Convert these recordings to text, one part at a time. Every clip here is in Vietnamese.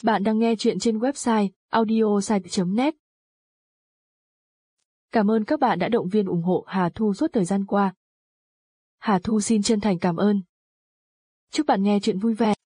Bạn đang nghe chuyện trên website audiosite.net. Cảm ơn các bạn đã động viên ủng hộ Hà Thu suốt thời gian qua. Hà Thu xin chân thành cảm ơn. Chúc bạn nghe chuyện vui vẻ.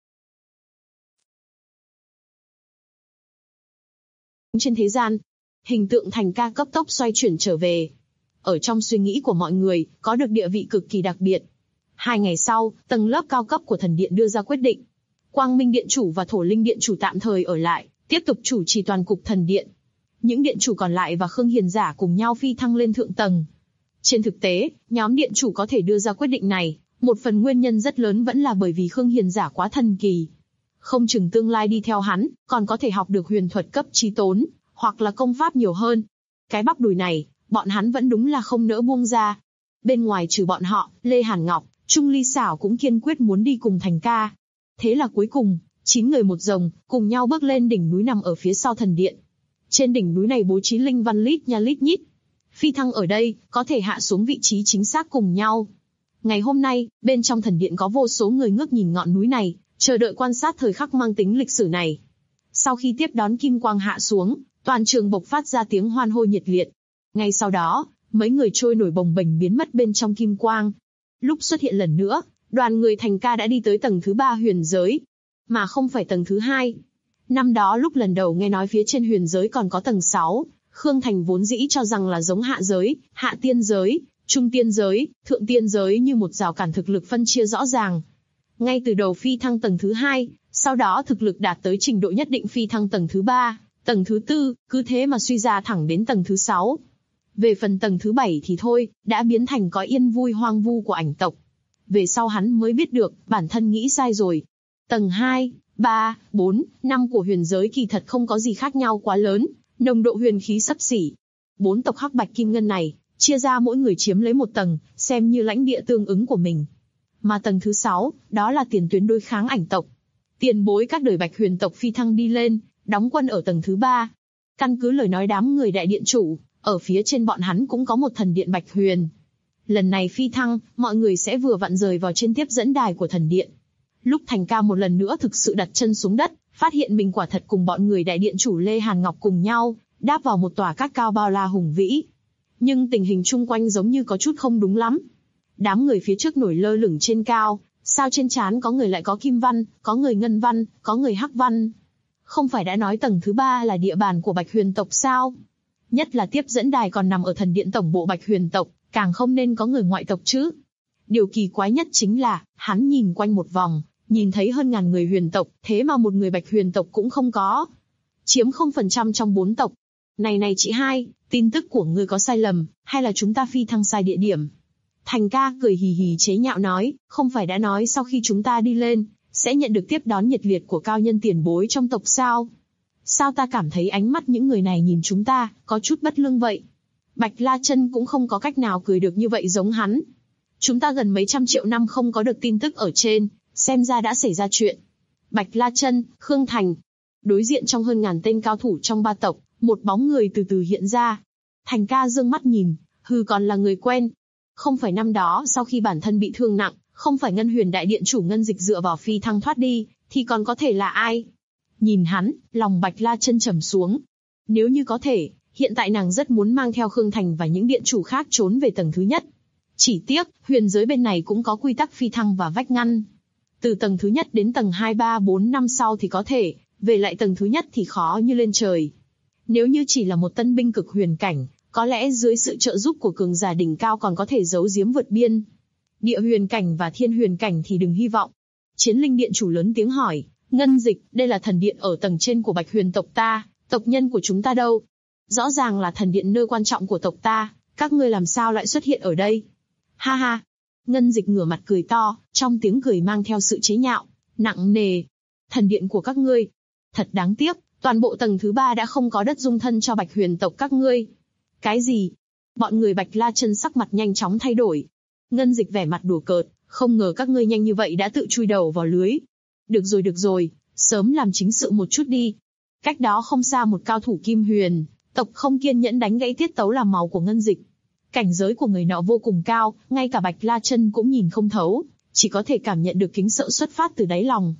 Trên thế gian, hình tượng Thành Ca cấp tốc xoay chuyển trở về. Ở trong suy nghĩ của mọi người, có được địa vị cực kỳ đặc biệt. 2 ngày sau, tầng lớp cao cấp của thần điện đưa ra quyết định. Quang Minh Điện Chủ và Thổ Linh Điện Chủ tạm thời ở lại, tiếp tục chủ trì toàn cục thần điện. Những điện chủ còn lại và Khương Hiền Giả cùng nhau phi thăng lên thượng tầng. Trên thực tế, nhóm điện chủ có thể đưa ra quyết định này, một phần nguyên nhân rất lớn vẫn là bởi vì Khương Hiền Giả quá thần kỳ. Không chừng tương lai đi theo hắn, còn có thể học được huyền thuật cấp chí tốn, hoặc là công pháp nhiều hơn. Cái bắp đùi này, bọn hắn vẫn đúng là không nỡ buông ra. Bên ngoài trừ bọn họ, Lê Hàn Ngọc, Trung Ly Xảo cũng kiên quyết muốn đi cùng Thành Ca. Thế là cuối cùng, 9 người một rồng, cùng nhau bước lên đỉnh núi nằm ở phía sau thần điện. Trên đỉnh núi này bố trí linh văn lít nha lít nhít. Phi thăng ở đây, có thể hạ xuống vị trí chính xác cùng nhau. Ngày hôm nay, bên trong thần điện có vô số người ngước nhìn ngọn núi này, chờ đợi quan sát thời khắc mang tính lịch sử này. Sau khi tiếp đón kim quang hạ xuống, toàn trường bộc phát ra tiếng hoan hô nhiệt liệt. Ngay sau đó, mấy người trôi nổi bồng bềnh biến mất bên trong kim quang. Lúc xuất hiện lần nữa, đoàn người Thành Ca đã đi tới tầng thứ 3 huyền giới, mà không phải tầng thứ 2. Năm đó lúc lần đầu nghe nói phía trên huyền giới còn có tầng 6, Khương Thành vốn dĩ cho rằng là giống hạ giới, hạ tiên giới, trung tiên giới, thượng tiên giới như một rào cản thực lực phân chia rõ ràng. Ngay từ đầu phi thăng tầng thứ 2, sau đó thực lực đạt tới trình độ nhất định phi thăng tầng thứ 3, tầng thứ 4, cứ thế mà suy ra thẳng đến tầng thứ 6. Về phần tầng thứ 7 thì thôi, đã biến thành có yên vui hoang vu của ảnh tộc. Về sau hắn mới biết được, bản thân nghĩ sai rồi. Tầng 2, 3, 4, 5 của huyền giới kỳ thật không có gì khác nhau quá lớn, nồng độ huyền khí xấp xỉ. 4 tộc Hắc Bạch Kim Ngân này, chia ra mỗi người chiếm lấy một tầng, xem như lãnh địa tương ứng của mình. Mà tầng thứ 6, đó là tiền tuyến đối kháng ảnh tộc. Tiền bối các đời Bạch Huyền tộc phi thăng đi lên, đóng quân ở tầng thứ 3. Căn cứ lời nói đám người đại điện chủ, ở phía trên bọn hắn cũng có một thần điện Bạch Huyền. Lần này phi thăng, mọi người sẽ vừa vặn rời vào trên tiếp dẫn đài của thần điện. Lúc Thành Ca một lần nữa thực sự đặt chân xuống đất, phát hiện mình quả thật cùng bọn người đại điện chủ Lê Hàn Ngọc cùng nhau, đáp vào một tòa các cao bao la hùng vĩ. Nhưng tình hình chung quanh giống như có chút không đúng lắm. Đám người phía trước nổi lơ lửng trên cao, sao trên trán có người lại có kim văn, có người ngân văn, có người hắc văn. Không phải đã nói tầng thứ 3 là địa bàn của Bạch Huyền tộc sao? Nhất là tiếp dẫn đài còn nằm ở thần điện tổng bộ Bạch Huyền tộc, càng không nên có người ngoại tộc chứ. Điều kỳ quái nhất chính là, hắn nhìn quanh một vòng, nhìn thấy hơn ngàn người huyền tộc, thế mà một người Bạch Huyền tộc cũng không có. Chiếm 0% trong 4 tộc. Này chị hai, tin tức của ngươi có sai lầm, hay là chúng ta phi thăng sai địa điểm? Thành Ca cười hì hì chế nhạo nói, không phải đã nói sau khi chúng ta đi lên, sẽ nhận được tiếp đón nhiệt liệt của cao nhân tiền bối trong tộc sao? Sao ta cảm thấy ánh mắt những người này nhìn chúng ta, có chút bất lương vậy? Bạch La Chân cũng không có cách nào cười được như vậy giống hắn. Chúng ta gần mấy trăm triệu năm không có được tin tức ở trên, xem ra đã xảy ra chuyện. Bạch La Chân, Khương Thành. Đối diện trong hơn ngàn tên cao thủ trong 3 tộc, một bóng người từ từ hiện ra. Thành Ca dương mắt nhìn, hừ còn là người quen. Không phải năm đó sau khi bản thân bị thương nặng, không phải Ngân Huyền đại điện chủ Ngân Dịch dựa vào phi thăng thoát đi, thì còn có thể là ai? Nhìn hắn, lòng Bạch La Chân trầm xuống. Nếu như có thể, hiện tại nàng rất muốn mang theo Khương Thành và những điện chủ khác trốn về tầng thứ nhất. Chỉ tiếc, huyền giới bên này cũng có quy tắc phi thăng và vách ngăn. Từ tầng thứ nhất đến tầng 2, 3, 4, 5 sau thì có thể, về lại tầng thứ nhất thì khó như lên trời. Nếu như chỉ là một tân binh cực huyền cảnh, có lẽ dưới sự trợ giúp của cường giả đỉnh cao còn có thể giấu giếm vượt biên. Địa huyền cảnh và thiên huyền cảnh thì đừng hy vọng. Chiến linh điện chủ lớn tiếng hỏi, Ngân Dịch, đây là thần điện ở tầng trên của Bạch Huyền tộc ta, tộc nhân của chúng ta đâu? Rõ ràng là thần điện nơi quan trọng của tộc ta, các ngươi làm sao lại xuất hiện ở đây? Ha ha! Ngân Dịch ngửa mặt cười to, trong tiếng cười mang theo sự chế nhạo, nặng nề. Thần điện của các ngươi. Thật đáng tiếc, toàn bộ tầng thứ 3 đã không có đất dung thân cho Bạch Huyền tộc các ngươi. Cái gì? Bọn người Bạch La Chân sắc mặt nhanh chóng thay đổi. Ngân Dịch vẻ mặt đùa cợt, không ngờ các ngươi nhanh như vậy đã tự chui đầu vào lưới. Được rồi, sớm làm chính sự một chút đi. Cách đó không xa một cao thủ Kim Huyền tộc không kiên nhẫn đánh gãy tiết tấu làm màu của Ngân Dịch. Cảnh giới của người nọ vô cùng cao, ngay cả Bạch La Chân cũng nhìn không thấu, chỉ có thể cảm nhận được kính sợ xuất phát từ đáy lòng.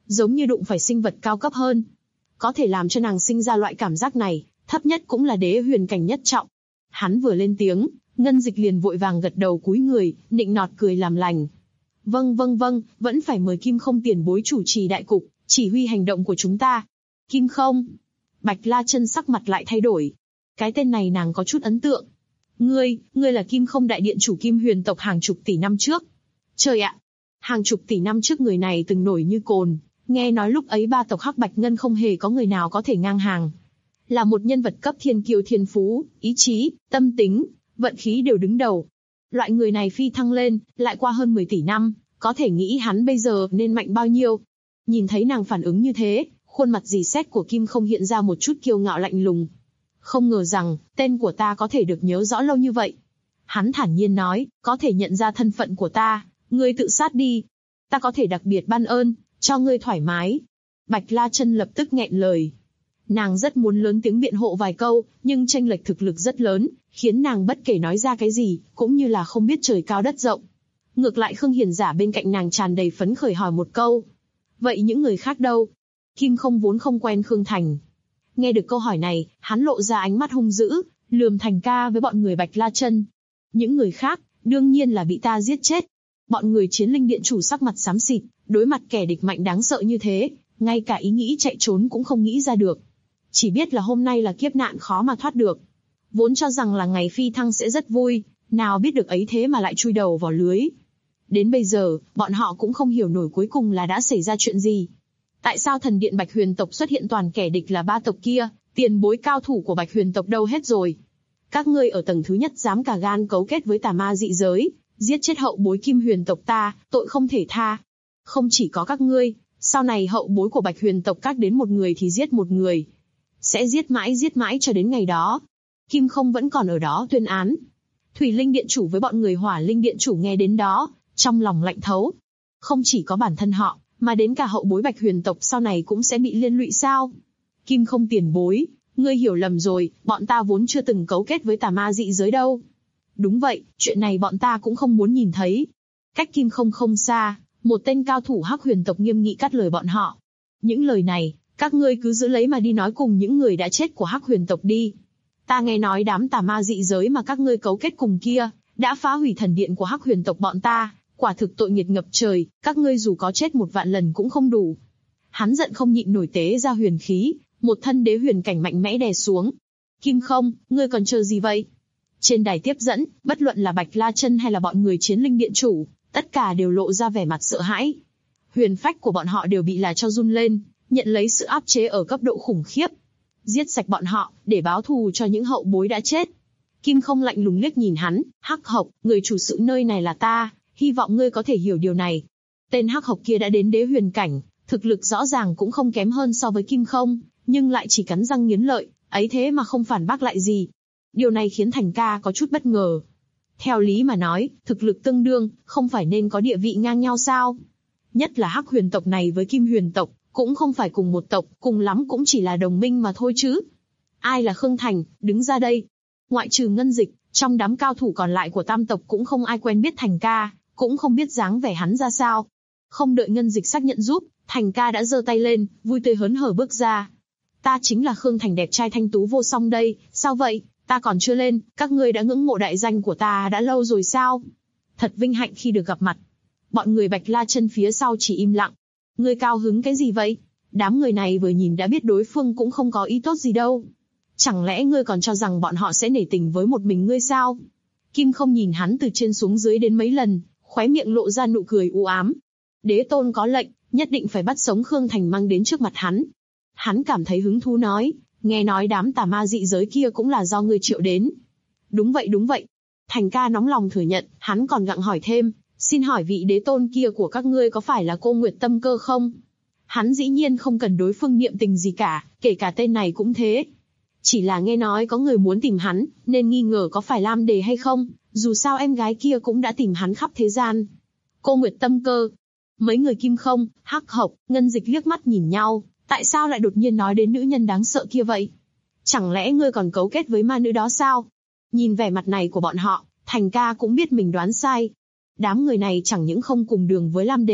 giống như đụng phải sinh vật cao cấp hơn. Có thể làm cho nàng sinh ra loại cảm giác này, thấp nhất cũng là đế huyền cảnh nhất trọng. Hắn vừa lên tiếng, Ngân Dịch liền vội vàng gật đầu cúi người, nịnh nọt cười làm lành. Vâng, vẫn phải mời Kim Không tiền bối chủ trì đại cục, chỉ huy hành động của chúng ta. Kim Không. Bạch La Chân sắc mặt lại thay đổi. Cái tên này nàng có chút ấn tượng. Ngươi là Kim Không đại điện chủ Kim Huyền tộc hàng chục tỷ năm trước. Trời ạ! Hàng chục tỷ năm trước người này từng nổi như cồn, nghe nói lúc ấy ba tộc Hắc Bạch Ngân không hề có người nào có thể ngang hàng. Là một nhân vật cấp thiên kiêu thiên phú, ý chí, tâm tính, vận khí đều đứng đầu. Loại người này phi thăng lên, lại qua hơn 10 tỷ năm, có thể nghĩ hắn bây giờ nên mạnh bao nhiêu. Nhìn thấy nàng phản ứng như thế, khuôn mặt dì xét của Kim Không hiện ra một chút kiêu ngạo lạnh lùng. Không ngờ rằng, tên của ta có thể được nhớ rõ lâu như vậy. Hắn thản nhiên nói, có thể nhận ra thân phận của ta, ngươi tự sát đi. Ta có thể đặc biệt ban ơn, cho ngươi thoải mái. Bạch La Chân lập tức nghẹn lời. Nàng rất muốn lớn tiếng biện hộ vài câu, nhưng chênh lệch thực lực rất lớn, khiến nàng bất kể nói ra cái gì, cũng như là không biết trời cao đất rộng. Ngược lại Khương Hiền Giả bên cạnh nàng tràn đầy phấn khởi hỏi một câu. Vậy những người khác đâu? Kim Không vốn không quen Khương Thành. Nghe được câu hỏi này, hắn lộ ra ánh mắt hung dữ, lườm Thành ca với bọn người Bạch La Chân. Những người khác, đương nhiên là bị ta giết chết. Bọn người Chiến Linh Điện chủ sắc mặt xám xịt, đối mặt kẻ địch mạnh đáng sợ như thế, ngay cả ý nghĩ chạy trốn cũng không nghĩ ra được. Chỉ biết là hôm nay là kiếp nạn khó mà thoát được. Vốn cho rằng là ngày phi thăng sẽ rất vui, nào biết được ấy thế mà lại chui đầu vào lưới. Đến bây giờ, bọn họ cũng không hiểu nổi cuối cùng là đã xảy ra chuyện gì. Tại sao thần điện Bạch Huyền tộc xuất hiện toàn kẻ địch là ba tộc kia, tiền bối cao thủ của Bạch Huyền tộc đâu hết rồi? Các ngươi ở tầng thứ nhất dám cả gan cấu kết với tà ma dị giới, giết chết hậu bối Kim Huyền tộc ta, tội không thể tha. Không chỉ có các ngươi, sau này hậu bối của Bạch Huyền tộc các đến một người thì giết một người. Sẽ giết mãi cho đến ngày đó. Kim Không vẫn còn ở đó tuyên án. Thủy Linh Điện chủ với bọn người Hỏa Linh Điện chủ nghe đến đó, trong lòng lạnh thấu. Không chỉ có bản thân họ, mà đến cả hậu bối Bạch Huyền tộc sau này cũng sẽ bị liên lụy sao? Kim Không tiền bối, ngươi hiểu lầm rồi, bọn ta vốn chưa từng cấu kết với tà ma dị giới đâu. Đúng vậy, chuyện này bọn ta cũng không muốn nhìn thấy. Cách Kim Không không xa, một tên cao thủ Hắc Huyền tộc nghiêm nghị cắt lời bọn họ. Những lời này, các ngươi cứ giữ lấy mà đi nói cùng những người đã chết của Hắc Huyền tộc đi. Ta nghe nói đám tà ma dị giới mà các ngươi cấu kết cùng kia, đã phá hủy thần điện của Hắc Huyền tộc bọn ta, quả thực tội nghiệt ngập trời, các ngươi dù có chết 1.000 lần cũng không đủ. Hắn giận không nhịn nổi tế ra huyền khí, một thân đế huyền cảnh mạnh mẽ đè xuống. Kim Không, ngươi còn chờ gì vậy? Trên đài tiếp dẫn, bất luận là Bạch La Chân hay là bọn người Chiến Linh Điện chủ, tất cả đều lộ ra vẻ mặt sợ hãi. Huyền phách của bọn họ đều bị là cho run lên, nhận lấy sự áp chế ở cấp độ khủng khiếp. Giết sạch bọn họ, để báo thù cho những hậu bối đã chết. Kim Không lạnh lùng liếc nhìn hắn, Hắc Hộc, người chủ sự nơi này là ta, hy vọng ngươi có thể hiểu điều này. Tên Hắc Hộc kia đã đến đế huyền cảnh, thực lực rõ ràng cũng không kém hơn so với Kim Không, nhưng lại chỉ cắn răng nghiến lợi, ấy thế mà không phản bác lại gì. Điều này khiến Thành ca có chút bất ngờ. Theo lý mà nói, thực lực tương đương, không phải nên có địa vị ngang nhau sao? Nhất là Hắc Huyền tộc này với Kim Huyền tộc, cũng không phải cùng một tộc, cùng lắm cũng chỉ là đồng minh mà thôi chứ. Ai là Khương Thành, đứng ra đây. Ngoại trừ Ngân Dịch, trong đám cao thủ còn lại của tam tộc cũng không ai quen biết Thành ca, cũng không biết dáng vẻ hắn ra sao. Không đợi Ngân Dịch xác nhận giúp, Thành ca đã giơ tay lên, vui tươi hớn hở bước ra. Ta chính là Khương Thành đẹp trai thanh tú vô song đây, sao vậy, ta còn chưa lên, các ngươi đã ngưỡng mộ đại danh của ta đã lâu rồi sao? Thật vinh hạnh khi được gặp mặt. Bọn người Bạch La Chân phía sau chỉ im lặng. Ngươi cao hứng cái gì vậy? Đám người này vừa nhìn đã biết đối phương cũng không có ý tốt gì đâu. Chẳng lẽ ngươi còn cho rằng bọn họ sẽ nể tình với một mình ngươi sao? Kim Không nhìn hắn từ trên xuống dưới đến mấy lần, khóe miệng lộ ra nụ cười u ám. Đế tôn có lệnh, nhất định phải bắt sống Khương Thành mang đến trước mặt hắn. Hắn cảm thấy hứng thú nói, nghe nói đám tà ma dị giới kia cũng là do ngươi triệu đến. Đúng vậy. Thành ca nóng lòng thừa nhận, hắn còn gặng hỏi thêm, xin hỏi vị đế tôn kia của các ngươi có phải là cô Nguyệt Tâm Cơ không? Hắn dĩ nhiên không cần đối phương niệm tình gì cả, kể cả tên này cũng thế. Chỉ là nghe nói có người muốn tìm hắn, nên nghi ngờ có phải Lam Đề hay không, dù sao em gái kia cũng đã tìm hắn khắp thế gian. Cô Nguyệt Tâm Cơ. Mấy người Kim Không, Hắc Hộc, Ngân Dịch liếc mắt nhìn nhau, tại sao lại đột nhiên nói đến nữ nhân đáng sợ kia vậy? Chẳng lẽ ngươi còn cấu kết với ma nữ đó sao? Nhìn vẻ mặt này của bọn họ, Thành ca cũng biết mình đoán sai. Đám người này chẳng những không cùng đường với Lam Đề,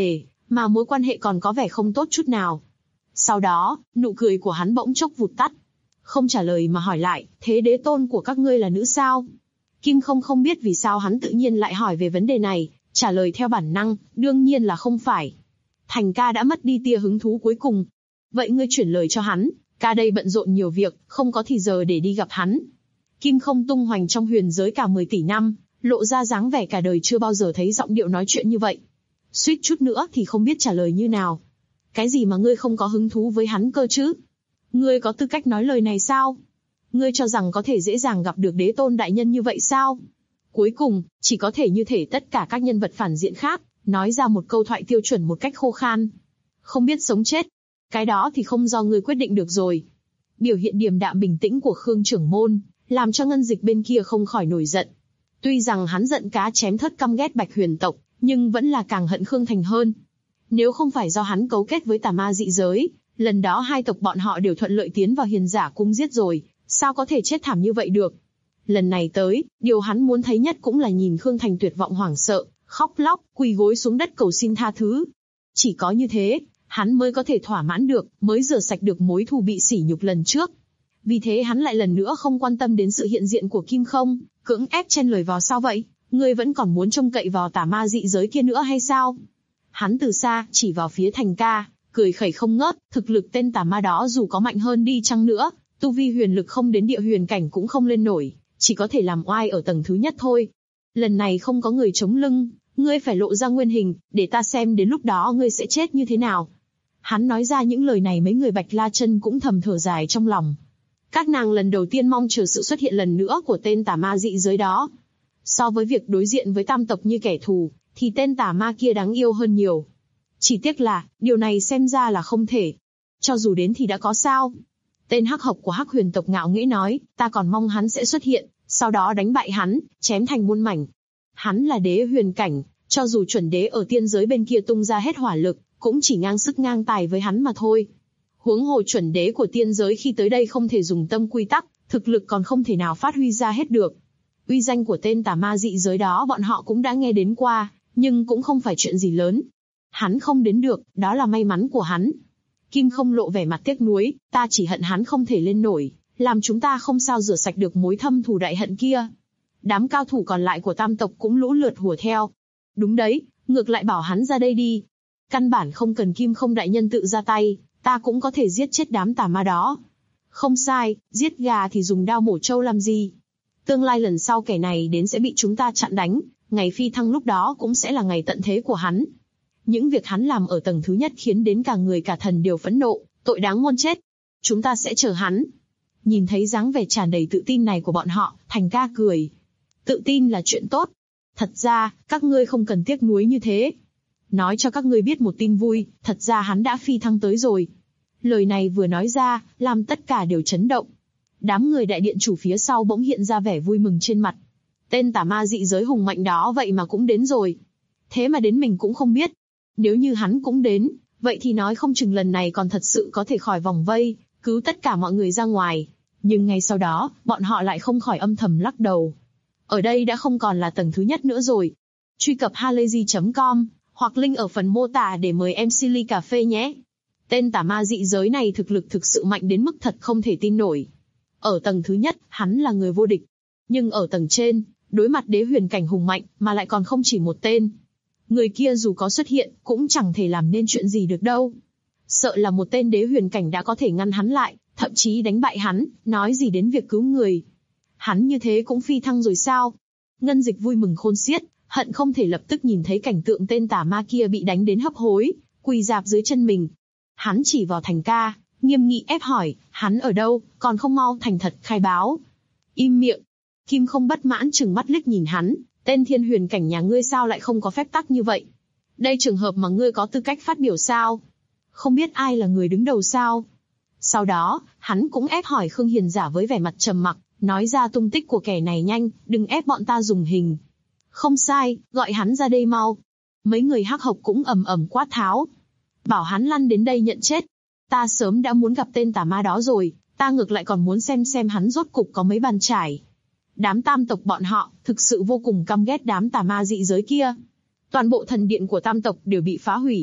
mà mối quan hệ còn có vẻ không tốt chút nào. Sau đó, nụ cười của hắn bỗng chốc vụt tắt. Không trả lời mà hỏi lại, thế đế tôn của các ngươi là nữ sao? Kim không biết vì sao hắn tự nhiên lại hỏi về vấn đề này, trả lời theo bản năng, đương nhiên là không phải. Thành ca đã mất đi tia hứng thú cuối cùng. Vậy ngươi chuyển lời cho hắn, ca đây bận rộn nhiều việc, không có thì giờ để đi gặp hắn. Kim không tung hoành trong huyền giới cả 10 tỷ năm, lộ ra dáng vẻ cả đời chưa bao giờ thấy giọng điệu nói chuyện như vậy. Suýt chút nữa thì không biết trả lời như nào. Cái gì mà ngươi không có hứng thú với hắn cơ chứ? Ngươi có tư cách nói lời này sao? Ngươi cho rằng có thể dễ dàng gặp được đế tôn đại nhân như vậy sao? Cuối cùng, chỉ có thể như thể tất cả các nhân vật phản diện khác, nói ra một câu thoại tiêu chuẩn một cách khô khan. Không biết sống chết. Cái đó thì không do ngươi quyết định được rồi. Biểu hiện điềm đạm bình tĩnh của Khương trưởng môn, làm cho Ngân Dịch bên kia không khỏi nổi giận. Tuy rằng hắn giận cá chém thớt căm ghét Bạch Huyền tộc, nhưng vẫn là càng hận Khương Thành hơn. Nếu không phải do hắn cấu kết với tà ma dị giới, lần đó hai tộc bọn họ đều thuận lợi tiến vào Hiền Giả cung giết rồi, sao có thể chết thảm như vậy được? Lần này tới, điều hắn muốn thấy nhất cũng là nhìn Khương Thành tuyệt vọng hoảng sợ, khóc lóc, quỳ gối xuống đất cầu xin tha thứ. Chỉ có như thế, hắn mới có thể thỏa mãn được, mới rửa sạch được mối thù bị sỉ nhục lần trước. Vì thế hắn lại lần nữa không quan tâm đến sự hiện diện của Kim Không, cưỡng ép chen lời vào. Sao vậy? Ngươi vẫn còn muốn trông cậy vào tà ma dị giới kia nữa hay sao? Hắn từ xa, chỉ vào phía Thành ca, cười khẩy không ngớt, thực lực tên tà ma đó dù có mạnh hơn đi chăng nữa, tu vi huyền lực không đến địa huyền cảnh cũng không lên nổi, chỉ có thể làm oai ở tầng thứ nhất thôi. Lần này không có người chống lưng, ngươi phải lộ ra nguyên hình, để ta xem đến lúc đó ngươi sẽ chết như thế nào. Hắn nói ra những lời này mấy người Bạch La Chân cũng thầm thở dài trong lòng. Các nàng lần đầu tiên mong chờ sự xuất hiện lần nữa của tên tà ma dị giới đó. So với việc đối diện với tam tộc như kẻ thù, thì tên tà ma kia đáng yêu hơn nhiều. Chỉ tiếc là, điều này xem ra là không thể. Cho dù đến thì đã có sao? Tên hắc hộc của Hắc Huyền tộc ngạo nghễ nói, ta còn mong hắn sẽ xuất hiện, sau đó đánh bại hắn, chém thành muôn mảnh. Hắn là đế huyền cảnh, cho dù chuẩn đế ở tiên giới bên kia tung ra hết hỏa lực, cũng chỉ ngang sức ngang tài với hắn mà thôi. Huống hồ chuẩn đế của tiên giới khi tới đây không thể dùng tâm quy tắc, thực lực còn không thể nào phát huy ra hết được. Uy danh của tên tà ma dị giới đó bọn họ cũng đã nghe đến qua, nhưng cũng không phải chuyện gì lớn. Hắn không đến được, đó là may mắn của hắn. Kim không lộ vẻ mặt tiếc nuối, ta chỉ hận hắn không thể lên nổi, làm chúng ta không sao rửa sạch được mối thâm thù đại hận kia. Đám cao thủ còn lại của tam tộc cũng lũ lượt hùa theo. Đúng đấy, ngược lại bảo hắn ra đây đi. Căn bản không cần Kim không đại nhân tự ra tay, ta cũng có thể giết chết đám tà ma đó. Không sai, giết gà thì dùng đao mổ trâu làm gì. Tương lai lần sau kẻ này đến sẽ bị chúng ta chặn đánh, ngày phi thăng lúc đó cũng sẽ là ngày tận thế của hắn. Những việc hắn làm ở tầng thứ nhất khiến đến cả người cả thần đều phẫn nộ, tội đáng muôn chết. Chúng ta sẽ chờ hắn. Nhìn thấy dáng vẻ tràn đầy tự tin này của bọn họ, Thành ca cười. Tự tin là chuyện tốt. Thật ra, các ngươi không cần tiếc nuối như thế. Nói cho các ngươi biết một tin vui, thật ra hắn đã phi thăng tới rồi. Lời này vừa nói ra, làm tất cả đều chấn động. Đám người đại điện chủ phía sau bỗng hiện ra vẻ vui mừng trên mặt. Tên tà ma dị giới hùng mạnh đó vậy mà cũng đến rồi. Thế mà đến mình cũng không biết. Nếu như hắn cũng đến, vậy thì nói không chừng lần này còn thật sự có thể khỏi vòng vây, cứu tất cả mọi người ra ngoài. Nhưng ngay sau đó, bọn họ lại không khỏi âm thầm lắc đầu. Ở đây đã không còn là tầng thứ nhất nữa rồi. Truy cập halayzi.com, hoặc link ở phần mô tả để mời MC ly cà phê nhé. Tên tà ma dị giới này thực lực thực sự mạnh đến mức thật không thể tin nổi. Ở tầng thứ nhất, hắn là người vô địch. Nhưng ở tầng trên, đối mặt đế huyền cảnh hùng mạnh, mà lại còn không chỉ một tên. Người kia dù có xuất hiện, cũng chẳng thể làm nên chuyện gì được đâu. Sợ là một tên đế huyền cảnh đã có thể ngăn hắn lại, thậm chí đánh bại hắn, nói gì đến việc cứu người. Hắn như thế cũng phi thăng rồi sao? Ngân Dịch vui mừng khôn xiết, hận không thể lập tức nhìn thấy cảnh tượng tên tà ma kia bị đánh đến hấp hối, quỳ rạp dưới chân mình. Hắn chỉ vào Thành ca, nghiêm nghị ép hỏi, hắn ở đâu, còn không mau thành thật khai báo. Im miệng. Kim không bất mãn trừng mắt liếc nhìn hắn, tên thiên huyền cảnh nhà ngươi sao lại không có phép tắc như vậy? Đây trường hợp mà ngươi có tư cách phát biểu sao? Không biết ai là người đứng đầu sao? Sau đó, hắn cũng ép hỏi Khương Hiền Giả với vẻ mặt trầm mặc, nói ra tung tích của kẻ này nhanh, đừng ép bọn ta dùng hình. Không sai, gọi hắn ra đây mau. Mấy người hắc hộc cũng ầm ầm quát tháo. Bảo hắn lăn đến đây nhận chết. Ta sớm đã muốn gặp tên tà ma đó rồi, ta ngược lại còn muốn xem hắn rốt cục có mấy bàn chải. Đám tam tộc bọn họ, thực sự vô cùng căm ghét đám tà ma dị giới kia. Toàn bộ thần điện của tam tộc đều bị phá hủy.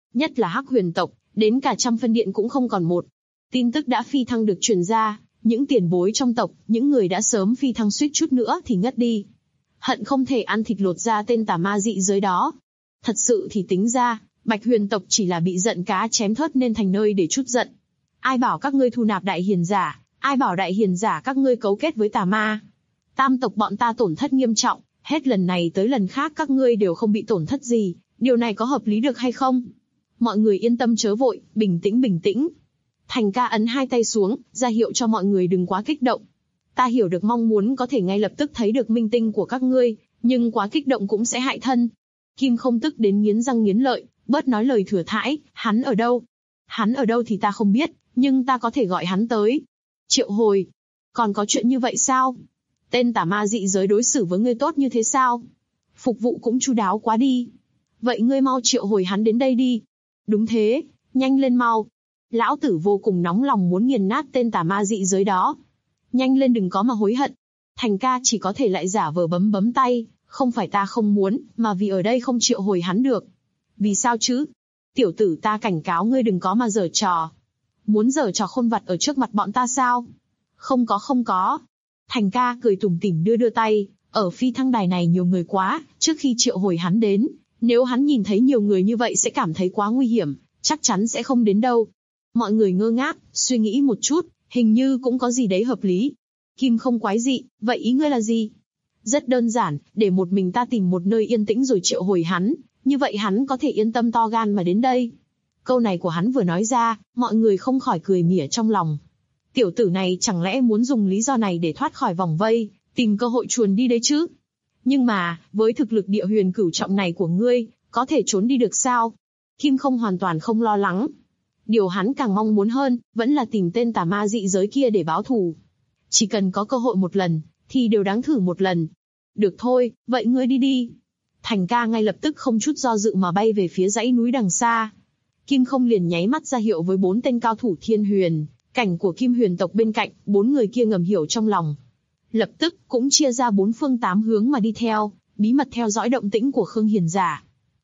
nhất là Hắc Huyền tộc, đến cả Trăm Phân Điện cũng không còn một. Tin tức đã phi thăng được truyền ra, những tiền bối trong tộc, những người đã sớm phi thăng suýt chút nữa thì ngất đi. Hận không thể ăn thịt lột da tên tà ma dị giới đó. Thật sự thì tính ra, Bạch Huyền tộc chỉ là bị giận cá chém thớt nên thành nơi để trút giận. Ai bảo các ngươi thu nạp đại hiền giả, ai bảo đại hiền giả các ngươi cấu kết với tà ma. Tam tộc bọn ta tổn thất nghiêm trọng, hết lần này tới lần khác các ngươi đều không bị tổn thất gì, điều này có hợp lý được hay không? Mọi người yên tâm chớ vội, bình tĩnh bình tĩnh. Thành ca ấn hai tay xuống, ra hiệu cho mọi người đừng quá kích động. Ta hiểu được mong muốn có thể ngay lập tức thấy được minh tinh của các ngươi, nhưng quá kích động cũng sẽ hại thân. Kim không tức đến nghiến răng nghiến lợi, bớt nói lời thừa thãi, hắn ở đâu? Hắn ở đâu thì ta không biết, nhưng ta có thể gọi hắn tới. Triệu Hồi, còn có chuyện như vậy sao? Tên tà ma dị giới đối xử với ngươi tốt như thế sao? Phục vụ cũng chu đáo quá đi. Vậy ngươi mau triệu hồi hắn đến đây đi. Đúng thế, nhanh lên mau. Lão tử vô cùng nóng lòng muốn nghiền nát tên tà ma dị giới đó. Nhanh lên đừng có mà hối hận. Thành ca chỉ có thể lại giả vờ bấm tay, không phải ta không muốn, mà vì ở đây không triệu hồi hắn được. Vì sao chứ? Tiểu tử ta cảnh cáo ngươi đừng có mà giở trò. Muốn giở trò khôn vặt ở trước mặt bọn ta sao? Không có. Thành ca cười tủm tỉm đưa tay, ở phi thăng đài này nhiều người quá, trước khi triệu hồi hắn đến, nếu hắn nhìn thấy nhiều người như vậy sẽ cảm thấy quá nguy hiểm, chắc chắn sẽ không đến đâu. Mọi người ngơ ngác, suy nghĩ một chút, hình như cũng có gì đấy hợp lý. Kim không quái dị, vậy ý ngươi là gì? Rất đơn giản, để một mình ta tìm một nơi yên tĩnh rồi triệu hồi hắn, như vậy hắn có thể yên tâm to gan mà đến đây. Câu này của hắn vừa nói ra, mọi người không khỏi cười mỉa trong lòng. Tiểu tử này chẳng lẽ muốn dùng lý do này để thoát khỏi vòng vây, tìm cơ hội chuồn đi đấy chứ? Nhưng mà, với thực lực địa huyền cửu trọng này của ngươi, có thể trốn đi được sao? Kim không hoàn toàn không lo lắng. Điều hắn càng mong muốn hơn, vẫn là tìm tên tà ma dị giới kia để báo thù. Chỉ cần có cơ hội một lần, thì đều đáng thử một lần. Được thôi, vậy ngươi đi đi. Thành ca ngay lập tức không chút do dự mà bay về phía dãy núi đằng xa. Kim không liền nháy mắt ra hiệu với 4 tên cao thủ thiên huyền, cảnh của Kim Huyền tộc bên cạnh, 4 người kia ngầm hiểu trong lòng. Lập tức cũng chia ra 4 phương 8 hướng mà đi theo, bí mật theo dõi động tĩnh của Khương Hiền giả.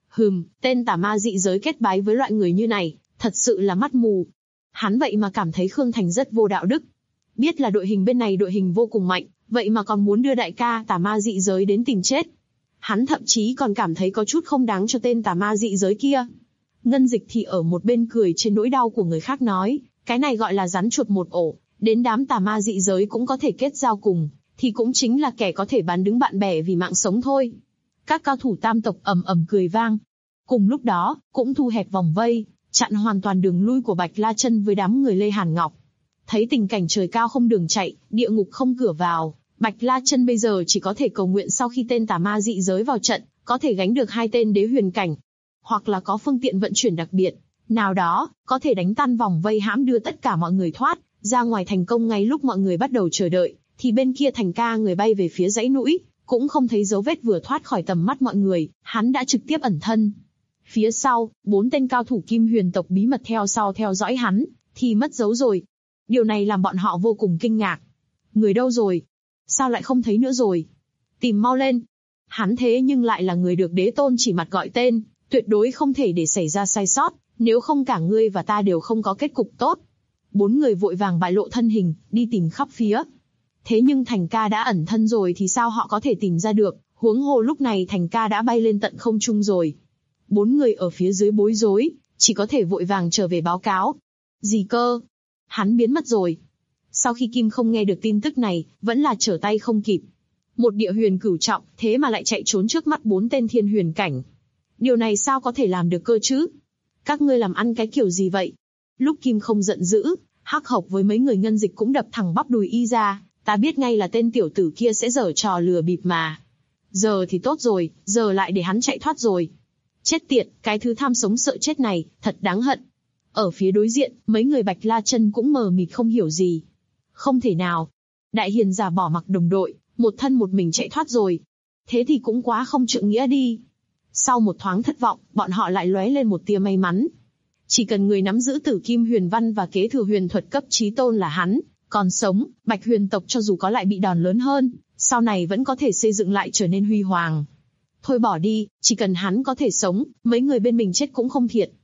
Tên tà ma dị giới kết bái với loại người như này, thật sự là mắt mù. Hắn vậy mà cảm thấy Khương Thành rất vô đạo đức. Biết là đội hình bên này đội hình vô cùng mạnh, vậy mà còn muốn đưa đại ca tà ma dị giới đến tìm chết. Hắn thậm chí còn cảm thấy có chút không đáng cho tên tà ma dị giới kia. Ngân Dịch thì ở một bên cười trên nỗi đau của người khác nói, cái này gọi là rắn chuột một ổ, đến đám tà ma dị giới cũng có thể kết giao cùng, thì cũng chính là kẻ có thể bán đứng bạn bè vì mạng sống thôi. Các cao thủ tam tộc ầm ầm cười vang. Cùng lúc đó, cũng thu hẹp vòng vây, chặn hoàn toàn đường lui của Bạch La Chân với đám người Lê Hàn Ngọc. Thấy tình cảnh trời cao không đường chạy, địa ngục không cửa vào, Bạch La Chân bây giờ chỉ có thể cầu nguyện sau khi tên tà ma dị giới vào trận, có thể gánh được 2 tên đế huyền cảnh, hoặc là có phương tiện vận chuyển đặc biệt nào đó, có thể đánh tan vòng vây hãm đưa tất cả mọi người thoát ra ngoài thành công. Ngay lúc mọi người bắt đầu chờ đợi, thì bên kia Thành ca người bay về phía dãy núi, cũng không thấy dấu vết vừa thoát khỏi tầm mắt mọi người, hắn đã trực tiếp ẩn thân. Phía sau, 4 tên cao thủ Kim Huyền tộc bí mật theo sau theo dõi hắn, thì mất dấu rồi. Điều này làm bọn họ vô cùng kinh ngạc. Người đâu rồi? Sao lại không thấy nữa rồi? Tìm mau lên. Hắn thế nhưng lại là người được đế tôn chỉ mặt gọi tên, tuyệt đối không thể để xảy ra sai sót, nếu không cả ngươi và ta đều không có kết cục tốt. 4 người vội vàng bại lộ thân hình, đi tìm khắp phía. Thế nhưng Thành ca đã ẩn thân rồi thì sao họ có thể tìm ra được, huống hồ lúc này Thành ca đã bay lên tận không trung rồi. 4 người ở phía dưới bối rối, chỉ có thể vội vàng trở về báo cáo. Gì cơ? Hắn biến mất rồi. Sau khi Kim không nghe được tin tức này, vẫn là trở tay không kịp. Một địa huyền cửu trọng, thế mà lại chạy trốn trước mắt 4 tên thiên huyền cảnh. Điều này sao có thể làm được cơ chứ? Các ngươi làm ăn cái kiểu gì vậy? Lúc Kim không giận dữ, Hắc Hộc với mấy người Ngân Dịch cũng đập thẳng bắp đùi y ra, ta biết ngay là tên tiểu tử kia sẽ giở trò lừa bịp mà. Giờ thì tốt rồi, giờ lại để hắn chạy thoát rồi. Chết tiệt, cái thứ tham sống sợ chết này, thật đáng hận. Ở phía đối diện, mấy người Bạch La Chân cũng mờ mịt không hiểu gì. Không thể nào. Đại hiền giả bỏ mặc đồng đội, một thân một mình chạy thoát rồi. Thế thì cũng quá không trượng nghĩa đi. Sau một thoáng thất vọng, bọn họ lại lóe lên một tia may mắn. Chỉ cần người nắm giữ Tử Kim Huyền Văn và kế thừa huyền thuật cấp chí tôn là hắn, còn sống, Bạch Huyền tộc cho dù có lại bị đòn lớn hơn, sau này vẫn có thể xây dựng lại trở nên huy hoàng. Thôi bỏ đi, chỉ cần hắn có thể sống, mấy người bên mình chết cũng không thiệt.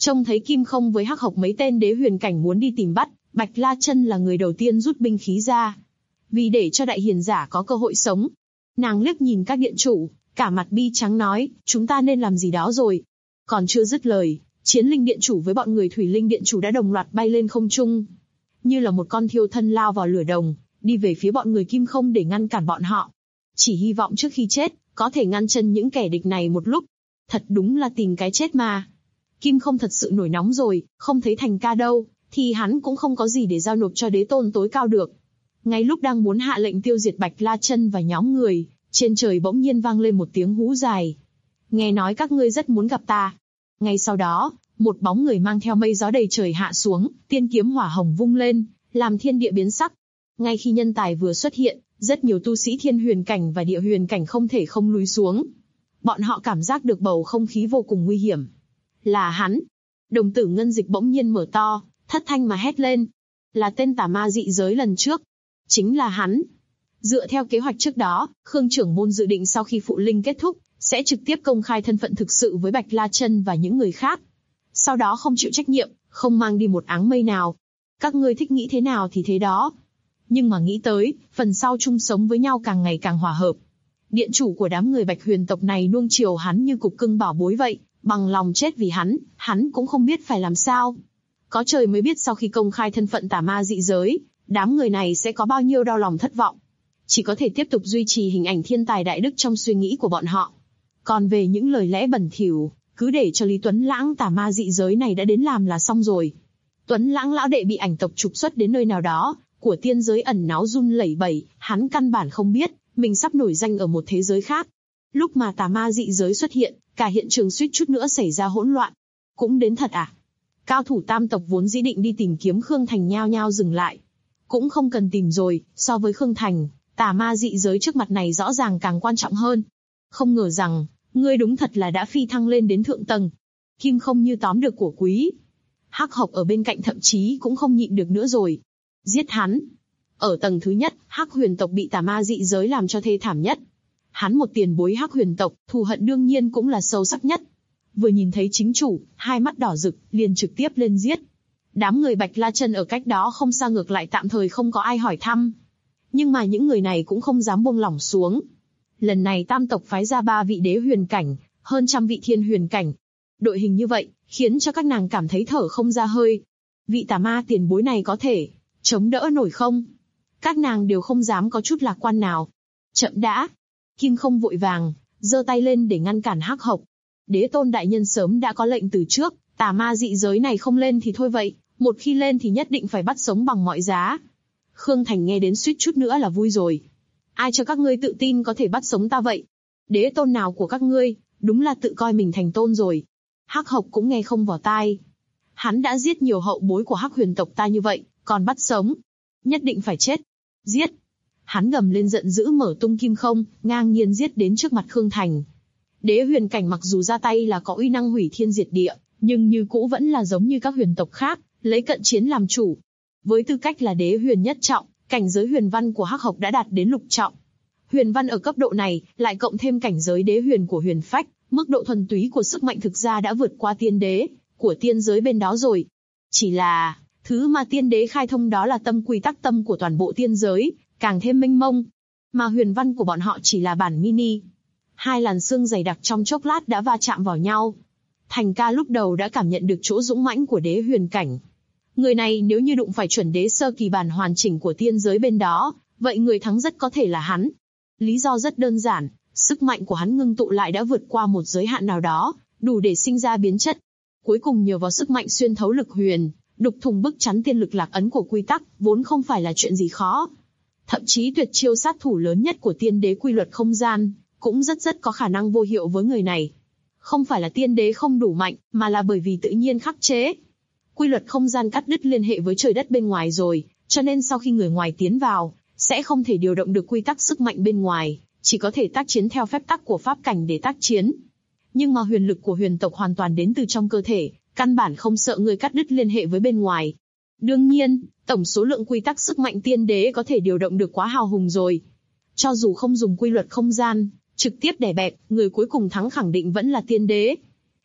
Trông thấy Kim Không với Hắc Hộc mấy tên đế huyền cảnh muốn đi tìm bắt, Bạch La Chân là người đầu tiên rút binh khí ra. Vì để cho đại hiền giả có cơ hội sống. Nàng liếc nhìn các điện chủ, cả mặt bi trắng nói, chúng ta nên làm gì đó rồi. Còn chưa dứt lời, Chiến Linh điện chủ với bọn người Thủy Linh điện chủ đã đồng loạt bay lên không trung. Như là một con thiêu thân lao vào lửa đồng, đi về phía bọn người Kim Không để ngăn cản bọn họ. Chỉ hy vọng trước khi chết, có thể ngăn chân những kẻ địch này một lúc. Thật đúng là tìm cái chết mà. Kim Không thật sự nổi nóng rồi, không thấy Thành Ca đâu, thì hắn cũng không có gì để giao nộp cho đế tôn tối cao được. Ngay lúc đang muốn hạ lệnh tiêu diệt Bạch La Chân và nhóm người, trên trời bỗng nhiên vang lên một tiếng hú dài. Nghe nói các ngươi rất muốn gặp ta. Ngay sau đó, một bóng người mang theo mây gió đầy trời hạ xuống, tiên kiếm hỏa hồng vung lên, làm thiên địa biến sắc. Ngay khi nhân tài vừa xuất hiện, rất nhiều tu sĩ thiên huyền cảnh và địa huyền cảnh không thể không lùi xuống. Bọn họ cảm giác được bầu không khí vô cùng nguy hiểm. Là hắn. Đồng tử ngân dịch bỗng nhiên mở to, thất thanh mà hét lên. Là tên tà ma dị giới lần trước. Chính là hắn. Dựa theo kế hoạch trước đó, Khương trưởng môn dự định sau khi phụ linh kết thúc, sẽ trực tiếp công khai thân phận thực sự với Bạch La Chân và những người khác. Sau đó không chịu trách nhiệm, không mang đi một áng mây nào. Các ngươi thích nghĩ thế nào thì thế đó. Nhưng mà nghĩ tới, phần sau chung sống với nhau càng ngày càng hòa hợp. Điện chủ của đám người Bạch Huyền tộc này nuông chiều hắn như cục cưng bảo bối vậy, bằng lòng chết vì hắn cũng không biết phải làm sao. Có trời mới biết sau khi công khai thân phận tà ma dị giới, đám người này sẽ có bao nhiêu đau lòng thất vọng. Chỉ có thể tiếp tục duy trì hình ảnh thiên tài đại đức trong suy nghĩ của bọn họ. Còn về những lời lẽ bẩn thỉu, cứ để cho Lý Tuấn Lãng tà ma dị giới này đã đến làm là xong rồi. Tuấn Lãng lão đệ bị ảnh tộc trục xuất đến nơi nào đó, của tiên giới ẩn náu run lẩy bẩy, hắn căn bản không biết, mình sắp nổi danh ở một thế giới khác. Lúc mà tà ma dị giới xuất hiện, cả hiện trường suýt chút nữa xảy ra hỗn loạn. Cũng đến thật à? Cao thủ tam tộc vốn dĩ định đi tìm kiếm Khương Thành nhao nhao dừng lại. Cũng không cần tìm rồi, so với Khương Thành, tà ma dị giới trước mặt này rõ ràng càng quan trọng hơn. Không ngờ rằng, ngươi đúng thật là đã phi thăng lên đến thượng tầng. Kim Không như tóm được của quý. Hắc Hộc ở bên cạnh thậm chí cũng không nhịn được nữa rồi. Giết hắn. Ở tầng thứ nhất, Hắc Huyền tộc bị tà ma dị giới làm cho thê thảm nhất. Hắn một tiền bối Hắc Huyền tộc, thù hận đương nhiên cũng là sâu sắc nhất. Vừa nhìn thấy chính chủ, hai mắt đỏ rực, liền trực tiếp lên giết. Đám người Bạch La Chân ở cách đó không xa ngược lại tạm thời không có ai hỏi thăm. Nhưng mà những người này cũng không dám buông lỏng xuống. Lần này tam tộc phái ra 3 vị đế huyền cảnh, hơn 100 vị thiên huyền cảnh. Đội hình như vậy, khiến cho các nàng cảm thấy thở không ra hơi. Vị tà ma tiền bối này có thể chống đỡ nổi không? Các nàng đều không dám có chút lạc quan nào. Chậm đã. Kim Không vội vàng, giơ tay lên để ngăn cản Hắc Hộc. Đế tôn đại nhân sớm đã có lệnh từ trước, tà ma dị giới này không lên thì thôi vậy, một khi lên thì nhất định phải bắt sống bằng mọi giá. Khương Thành nghe đến suýt chút nữa là vui rồi. Ai cho các ngươi tự tin có thể bắt sống ta vậy? Đế tôn nào của các ngươi, đúng là tự coi mình thành tôn rồi. Hắc Hộc cũng nghe không vào tai. Hắn đã giết nhiều hậu bối của Hắc Huyền tộc ta như vậy, còn bắt sống. Nhất định phải chết. Giết. Hắn gầm lên giận dữ mở tung Kim Không, ngang nhiên giết đến trước mặt Khương Thành. Đế huyền cảnh mặc dù ra tay là có uy năng hủy thiên diệt địa, nhưng như cũ vẫn là giống như các huyền tộc khác, lấy cận chiến làm chủ. Với tư cách là đế huyền nhất trọng, cảnh giới huyền văn của Hắc Hộc đã đạt đến lục trọng. Huyền văn ở cấp độ này, lại cộng thêm cảnh giới đế huyền của huyền phách, mức độ thuần túy của sức mạnh thực ra đã vượt qua tiên đế của tiên giới bên đó rồi. Chỉ là, thứ mà tiên đế khai thông đó là tâm quy tắc tâm của toàn bộ tiên giới, càng thêm mênh mông. Mà huyền văn của bọn họ chỉ là bản mini. Hai làn xương dày đặc trong chốc lát đã va chạm vào nhau. Thành Ca lúc đầu đã cảm nhận được chỗ dũng mãnh của đế huyền cảnh. Người này nếu như đụng phải chuẩn đế sơ kỳ bản hoàn chỉnh của tiên giới bên đó, vậy người thắng rất có thể là hắn. Lý do rất đơn giản, sức mạnh của hắn ngưng tụ lại đã vượt qua một giới hạn nào đó, đủ để sinh ra biến chất. Cuối cùng nhờ vào sức mạnh xuyên thấu lực huyền, đục thùng bức chắn tiên lực lạc ấn của quy tắc, vốn không phải là chuyện gì khó. Thậm chí tuyệt chiêu sát thủ lớn nhất của tiên đế quy luật không gian, cũng rất có khả năng vô hiệu với người này. Không phải là tiên đế không đủ mạnh, mà là bởi vì tự nhiên khắc chế. Quy luật không gian cắt đứt liên hệ với trời đất bên ngoài rồi, cho nên sau khi người ngoài tiến vào, sẽ không thể điều động được quy tắc sức mạnh bên ngoài, chỉ có thể tác chiến theo phép tắc của pháp cảnh để tác chiến. Nhưng mà huyền lực của huyền tộc hoàn toàn đến từ trong cơ thể, căn bản không sợ người cắt đứt liên hệ với bên ngoài. Đương nhiên, tổng số lượng quy tắc sức mạnh tiên đế có thể điều động được quá hào hùng rồi. Cho dù không dùng quy luật không gian, trực tiếp đè bẹp, người cuối cùng thắng khẳng định vẫn là tiên đế.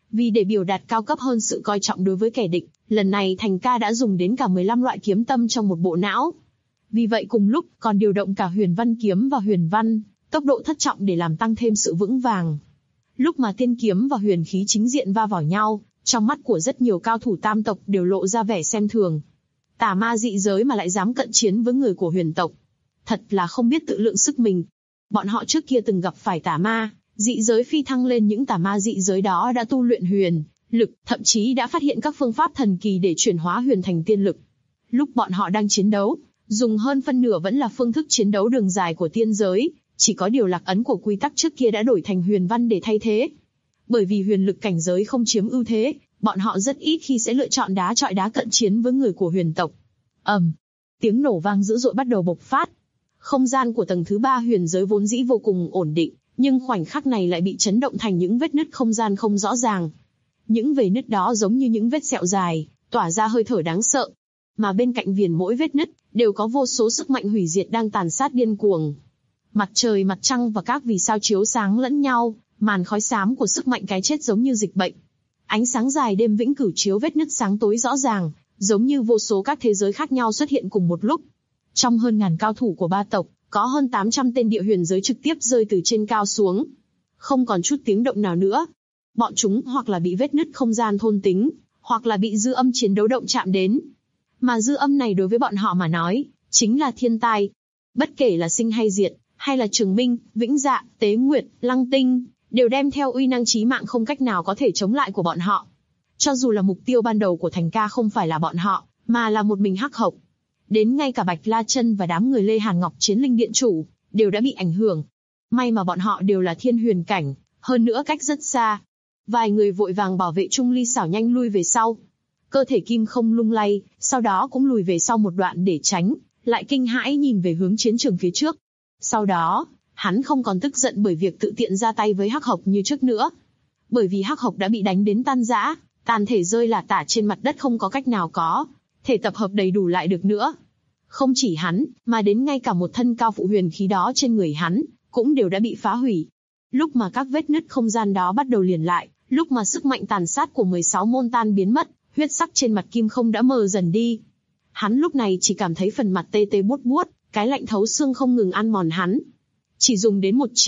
Vì để biểu đạt cao cấp hơn sự coi trọng đối với kẻ địch, lần này Thành Ca đã dùng đến cả 15 loại kiếm tâm trong một bộ não. Vì vậy cùng lúc còn điều động cả huyền văn kiếm và huyền văn, tốc độ thất trọng để làm tăng thêm sự vững vàng. Lúc mà tiên kiếm và huyền khí chính diện va vào nhau, trong mắt của rất nhiều cao thủ tam tộc đều lộ ra vẻ xem thường. Tà ma dị giới mà lại dám cận chiến với người của huyền tộc. Thật là không biết tự lượng sức mình. Bọn họ trước kia từng gặp phải tà ma, dị giới phi thăng lên những tà ma dị giới đó đã tu luyện huyền lực, thậm chí đã phát hiện các phương pháp thần kỳ để chuyển hóa huyền thành tiên lực. Lúc bọn họ đang chiến đấu, dùng hơn phân nửa vẫn là phương thức chiến đấu đường dài của tiên giới, chỉ có điều lạc ấn của quy tắc trước kia đã đổi thành huyền văn để thay thế. Bởi vì huyền lực cảnh giới không chiếm ưu thế, bọn họ rất ít khi sẽ lựa chọn đá chọi đá cận chiến với người của huyền tộc. Tiếng nổ vang dữ dội bắt đầu bộc phát. Không gian của tầng thứ 3 huyền giới vốn dĩ vô cùng ổn định, nhưng khoảnh khắc này lại bị chấn động thành những vết nứt không gian không rõ ràng. Những vết nứt đó giống như những vết sẹo dài, tỏa ra hơi thở đáng sợ. Mà bên cạnh viền mỗi vết nứt, đều có vô số sức mạnh hủy diệt đang tàn sát điên cuồng. Mặt trời, mặt trăng và các vì sao chiếu sáng lẫn nhau, màn khói xám của sức mạnh cái chết giống như dịch bệnh. Ánh sáng dài đêm vĩnh cửu chiếu vết nứt sáng tối rõ ràng, giống như vô số các thế giới khác nhau xuất hiện cùng một lúc. Trong hơn ngàn cao thủ của ba tộc, có hơn 800 tên địa huyền giới trực tiếp rơi từ trên cao xuống. Không còn chút tiếng động nào nữa. Bọn chúng hoặc là bị vết nứt không gian thôn tính, hoặc là bị dư âm chiến đấu động chạm đến. Mà dư âm này đối với bọn họ mà nói, chính là thiên tai. Bất kể là sinh hay diệt, hay là Trường Minh, Vĩnh Dạ, Tế Nguyệt, Lăng Tinh, đều đem theo uy năng chí mạng không cách nào có thể chống lại của bọn họ. Cho dù là mục tiêu ban đầu của Thành Ca không phải là bọn họ, mà là một mình Hắc Hộc. Đến ngay cả Bạch La Chân và đám người Lê Hàn Ngọc Chiến Linh Điện Chủ, đều đã bị ảnh hưởng. May mà bọn họ đều là thiên huyền cảnh, hơn nữa cách rất xa. Vài người vội vàng bảo vệ Trung Ly xảo nhanh lui về sau. Cơ thể Kim Không lung lay, sau đó cũng lùi về sau một đoạn để tránh, lại kinh hãi nhìn về hướng chiến trường phía trước. Sau đó, hắn không còn tức giận bởi việc tự tiện ra tay với Hắc Hộc như trước nữa. Bởi vì Hắc Hộc đã bị đánh đến tan rã, tàn thể rơi lả tả trên mặt đất không có cách nào có thể tập hợp đầy đủ lại được nữa. Không chỉ hắn, mà đến ngay cả một thân cao phụ huyền khí đó trên người hắn, cũng đều đã bị phá hủy. Lúc mà các vết nứt không gian đó bắt đầu liền lại, lúc mà sức mạnh tàn sát của 16 môn tan biến mất, huyết sắc trên mặt Kim Không đã mờ dần đi. Hắn lúc này chỉ cảm thấy phần mặt tê tê buốt buốt, cái lạnh thấu xương không ngừng ăn mòn hắn. Chỉ dùng đến một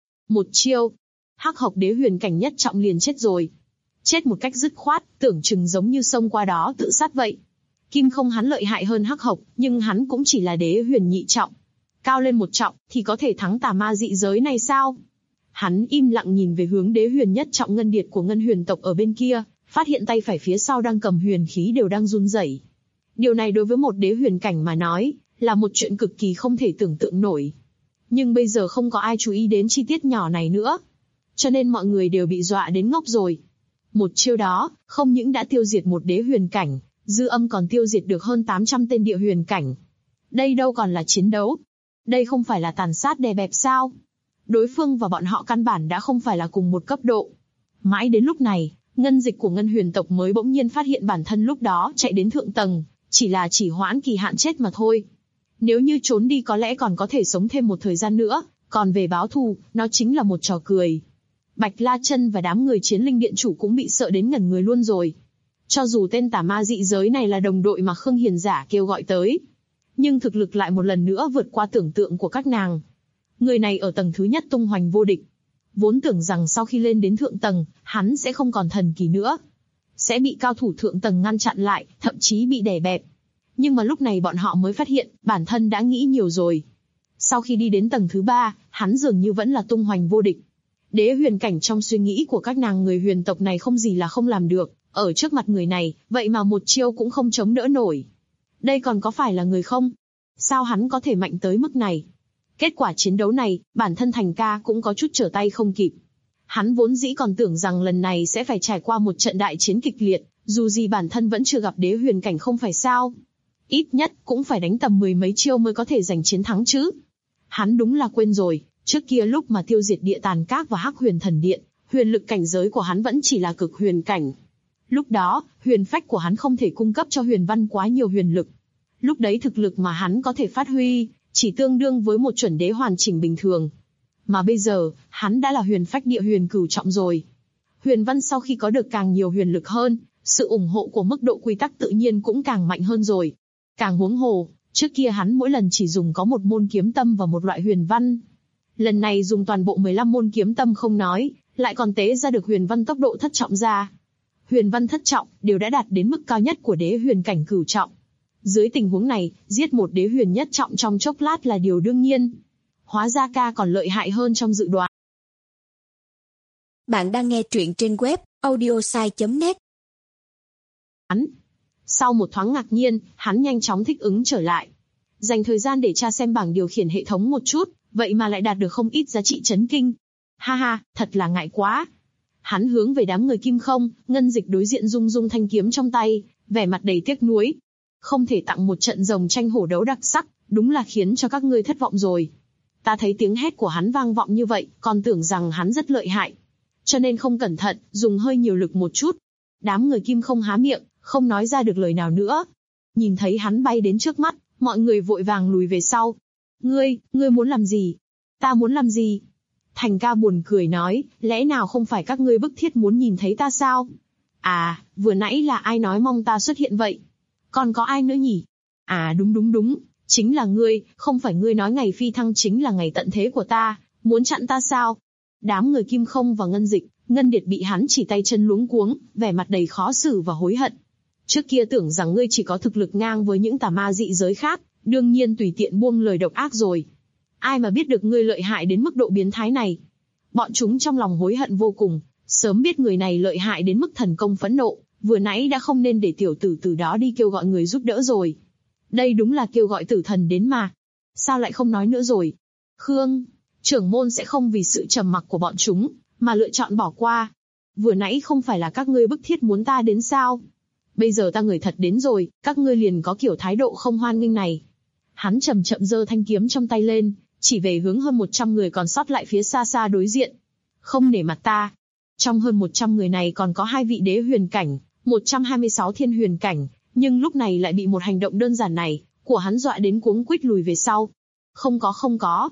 chiêu, Hắc Hộc đế huyền cảnh nhất trọng liền chết rồi. Chết một cách dứt khoát, tưởng chừng giống như xông qua đó tự sát vậy. Kim Không hắn lợi hại hơn Hắc Hộc, nhưng hắn cũng chỉ là đế huyền nhị trọng. Cao lên một trọng, thì có thể thắng tà ma dị giới này sao? Hắn im lặng nhìn về hướng đế huyền nhất trọng Ngân Điệt của Ngân Huyền tộc ở bên kia, phát hiện tay phải phía sau đang cầm huyền khí đều đang run rẩy. Điều này đối với một đế huyền cảnh mà nói, là một chuyện cực kỳ không thể tưởng tượng nổi. Nhưng bây giờ không có ai chú ý đến chi tiết nhỏ này nữa. Cho nên mọi người đều bị dọa đến ngốc rồi. Một chiêu đó, không những đã tiêu diệt một đế huyền cảnh, dư âm còn tiêu diệt được hơn 800 tên địa huyền cảnh. Đây đâu còn là chiến đấu. Đây không phải là tàn sát đè bẹp sao? Đối phương và bọn họ căn bản đã không phải là cùng một cấp độ. Mãi đến lúc này, ngân dịch của Ngân Huyền tộc mới bỗng nhiên phát hiện bản thân lúc đó chạy đến thượng tầng, chỉ là chỉ hoãn kỳ hạn chết mà thôi. Nếu như trốn đi có lẽ còn có thể sống thêm một thời gian nữa, còn về báo thù, nó chính là một trò cười. Bạch La Chân và đám người Chiến Linh Điện Chủ cũng bị sợ đến ngẩn người luôn rồi. Cho dù tên tà ma dị giới này là đồng đội mà Khương Hiền Giả kêu gọi tới, nhưng thực lực lại một lần nữa vượt qua tưởng tượng của các nàng. Người này ở tầng thứ nhất tung hoành vô địch. Vốn tưởng rằng sau khi lên đến thượng tầng, hắn sẽ không còn thần kỳ nữa. Sẽ bị cao thủ thượng tầng ngăn chặn lại, thậm chí bị đè bẹp. Nhưng mà lúc này bọn họ mới phát hiện, bản thân đã nghĩ nhiều rồi. Sau khi đi đến tầng thứ 3, hắn dường như vẫn là tung hoành vô địch. Đế huyền cảnh trong suy nghĩ của các nàng người huyền tộc này không gì là không làm được. Ở trước mặt người này, vậy mà một chiêu cũng không chống đỡ nổi. Đây còn có phải là người không? Sao hắn có thể mạnh tới mức này? Kết quả chiến đấu này, bản thân Thành Ca cũng có chút trở tay không kịp. Hắn vốn dĩ còn tưởng rằng lần này sẽ phải trải qua một trận đại chiến kịch liệt, dù gì bản thân vẫn chưa gặp đế huyền cảnh không phải sao. Ít nhất cũng phải đánh tầm 10 mấy chiêu mới có thể giành chiến thắng chứ. Hắn đúng là quên rồi, trước kia lúc mà tiêu diệt địa tàn các và Hắc Huyền Thần Điện, huyền lực cảnh giới của hắn vẫn chỉ là cực huyền cảnh. Lúc đó, huyền phách của hắn không thể cung cấp cho huyền văn quá nhiều huyền lực. Lúc đấy thực lực mà hắn có thể phát huy, chỉ tương đương với một chuẩn đế hoàn chỉnh bình thường. Mà bây giờ, hắn đã là huyền phách địa huyền cửu trọng rồi. Huyền Văn sau khi có được càng nhiều huyền lực hơn, sự ủng hộ của mức độ quy tắc tự nhiên cũng càng mạnh hơn rồi. Càng huống hồ, trước kia hắn mỗi lần chỉ dùng có một môn kiếm tâm và một loại huyền văn. Lần này dùng toàn bộ 15 môn kiếm tâm không nói, lại còn tế ra được huyền văn tốc độ thất trọng ra. Huyền văn thất trọng đều đã đạt đến mức cao nhất của đế huyền cảnh cửu trọng. Dưới tình huống này, giết một đế huyền nhất trọng trong chốc lát là điều đương nhiên. Hóa ra ca còn lợi hại hơn trong dự đoán. Bạn đang nghe truyện trên web audiosai.net. Sau một thoáng ngạc nhiên, hắn nhanh chóng thích ứng trở lại. Dành thời gian để tra xem bảng điều khiển hệ thống một chút, vậy mà lại đạt được không ít giá trị chấn kinh. Ha ha, thật là ngại quá. Hắn hướng về đám người Kim Không, Ngân Dịch đối diện rung rung thanh kiếm trong tay, vẻ mặt đầy tiếc nuối. Không thể tặng một trận rồng tranh hổ đấu đặc sắc, đúng là khiến cho các ngươi thất vọng rồi. Ta thấy tiếng hét của hắn vang vọng như vậy, còn tưởng rằng hắn rất lợi hại. Cho nên không cẩn thận, dùng hơi nhiều lực một chút. Đám người Kim Không há miệng, không nói ra được lời nào nữa. Nhìn thấy hắn bay đến trước mắt, mọi người vội vàng lùi về sau. Ngươi muốn làm gì? Ta muốn làm gì? Thành ca buồn cười nói, lẽ nào không phải các ngươi bức thiết muốn nhìn thấy ta sao? À, vừa nãy là ai nói mong ta xuất hiện vậy? Còn có ai nữa nhỉ? À đúng, chính là ngươi, không phải ngươi nói ngày phi thăng chính là ngày tận thế của ta, muốn chặn ta sao? Đám người Kim Không và Ngân Dịch, Ngân Điệt bị hắn chỉ tay chân luống cuống, vẻ mặt đầy khó xử và hối hận. Trước kia tưởng rằng ngươi chỉ có thực lực ngang với những tà ma dị giới khác, đương nhiên tùy tiện buông lời độc ác rồi. Ai mà biết được ngươi lợi hại đến mức độ biến thái này. Bọn chúng trong lòng hối hận vô cùng, sớm biết người này lợi hại đến mức thần công phẫn nộ, vừa nãy đã không nên để tiểu tử từ đó đi kêu gọi người giúp đỡ rồi. Đây đúng là kêu gọi tử thần đến mà. Sao lại không nói nữa rồi? Khương, trưởng môn sẽ không vì sự trầm mặc của bọn chúng, mà lựa chọn bỏ qua. Vừa nãy không phải là các ngươi bức thiết muốn ta đến sao? Bây giờ ta người thật đến rồi, các ngươi liền có kiểu thái độ không hoan nghênh này. Hắn chậm chậm giơ thanh kiếm trong tay lên, chỉ về hướng hơn 100 người còn sót lại phía xa xa đối diện. Không nể mặt ta. Trong hơn 100 người này còn có 2 vị đế huyền cảnh, 126 thiên huyền cảnh, nhưng lúc này lại bị một hành động đơn giản này của hắn dọa đến cuống quýt lùi về sau. Không có.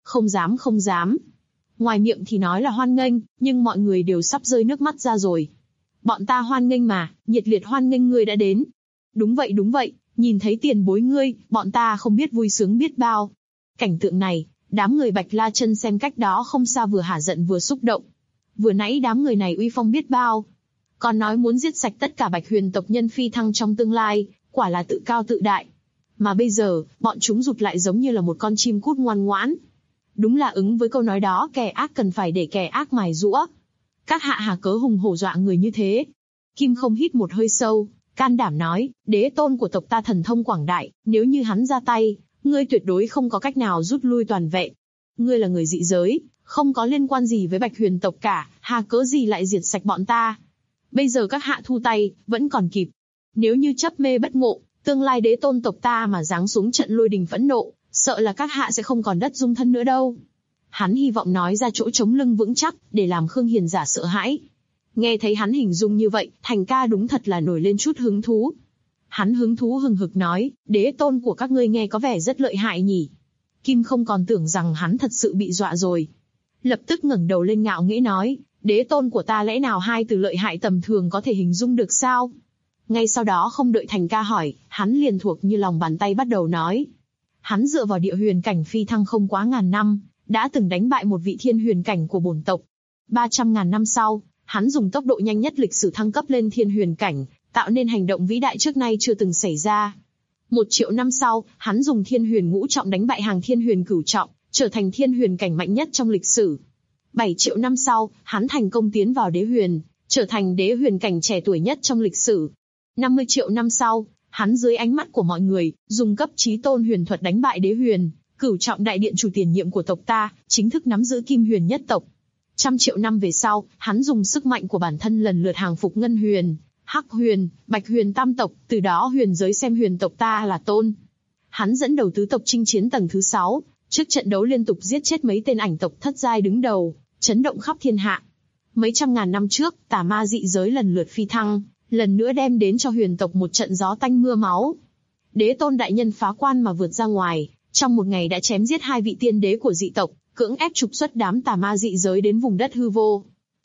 Không dám. Ngoài miệng thì nói là hoan nghênh, nhưng mọi người đều sắp rơi nước mắt ra rồi. Bọn ta hoan nghênh mà, nhiệt liệt hoan nghênh ngươi đã đến. Đúng vậy, nhìn thấy tiền bối ngươi, bọn ta không biết vui sướng biết bao. Cảnh tượng này, đám người Bạch La Chân xem cách đó không xa vừa hả giận vừa xúc động. Vừa nãy đám người này uy phong biết bao. Còn nói muốn giết sạch tất cả Bạch Huyền tộc nhân phi thăng trong tương lai, quả là tự cao tự đại. Mà bây giờ, bọn chúng rụt lại giống như là một con chim cút ngoan ngoãn. Đúng là ứng với câu nói đó, kẻ ác cần phải để kẻ ác mài giũa. Các hạ hà cớ hùng hổ dọa người như thế. Kim Không hít một hơi sâu, can đảm nói, đế tôn của tộc ta thần thông quảng đại, nếu như hắn ra tay, ngươi tuyệt đối không có cách nào rút lui toàn vệ. Ngươi là người dị giới, không có liên quan gì với Bạch Huyền tộc cả, hà cớ gì lại diệt sạch bọn ta. Bây giờ các hạ thu tay, vẫn còn kịp. Nếu như chấp mê bất ngộ, tương lai đế tôn tộc ta mà giáng xuống trận lôi đình phẫn nộ, sợ là các hạ sẽ không còn đất dung thân nữa đâu. Hắn hy vọng nói ra chỗ chống lưng vững chắc, để làm Khương Hiền giả sợ hãi. Nghe thấy hắn hình dung như vậy, Thành ca đúng thật là nổi lên chút hứng thú. Hắn hứng thú hừng hực nói, đế tôn của các ngươi nghe có vẻ rất lợi hại nhỉ. Kim Không còn tưởng rằng hắn thật sự bị dọa rồi. Lập tức ngẩng đầu lên ngạo nghễ nói, đế tôn của ta lẽ nào hai từ lợi hại tầm thường có thể hình dung được sao? Ngay sau đó không đợi Thành ca hỏi, hắn liền thuộc như lòng bàn tay bắt đầu nói. Hắn dựa vào địa huyền cảnh phi thăng không quá ngàn năm, đã từng đánh bại một vị thiên huyền cảnh của bổn tộc. 300.000 năm sau, hắn dùng tốc độ nhanh nhất lịch sử thăng cấp lên thiên huyền cảnh, tạo nên hành động vĩ đại trước nay chưa từng xảy ra. 1 triệu năm sau, hắn dùng thiên huyền ngũ trọng đánh bại hàng thiên huyền cửu trọng, trở thành thiên huyền cảnh mạnh nhất trong lịch sử. 7 triệu năm sau, hắn thành công tiến vào đế huyền, trở thành đế huyền cảnh trẻ tuổi nhất trong lịch sử. 50 triệu năm sau, hắn dưới ánh mắt của mọi người, dùng cấp chí tôn huyền thuật đánh bại đế huyền, cửu trọng đại điện chủ tiền nhiệm của tộc ta, chính thức nắm giữ kim huyền nhất tộc. 100 triệu năm về sau, hắn dùng sức mạnh của bản thân lần lượt hàng phục ngân huyền, hắc huyền, bạch huyền tam tộc, từ đó huyền giới xem huyền tộc ta là tôn. Hắn dẫn đầu tứ tộc chinh chiến tầng thứ 6, trước trận đấu liên tục giết chết mấy tên ảnh tộc thất giai đứng đầu, chấn động khắp thiên hạ. Mấy trăm ngàn năm trước, tà ma dị giới lần lượt phi thăng, lần nữa đem đến cho huyền tộc một trận gió tanh mưa máu. Đế tôn đại nhân phá quan mà vượt ra ngoài, trong một ngày đã chém giết 2 vị tiên đế của dị tộc, cưỡng ép trục xuất đám tà ma dị giới đến vùng đất hư vô.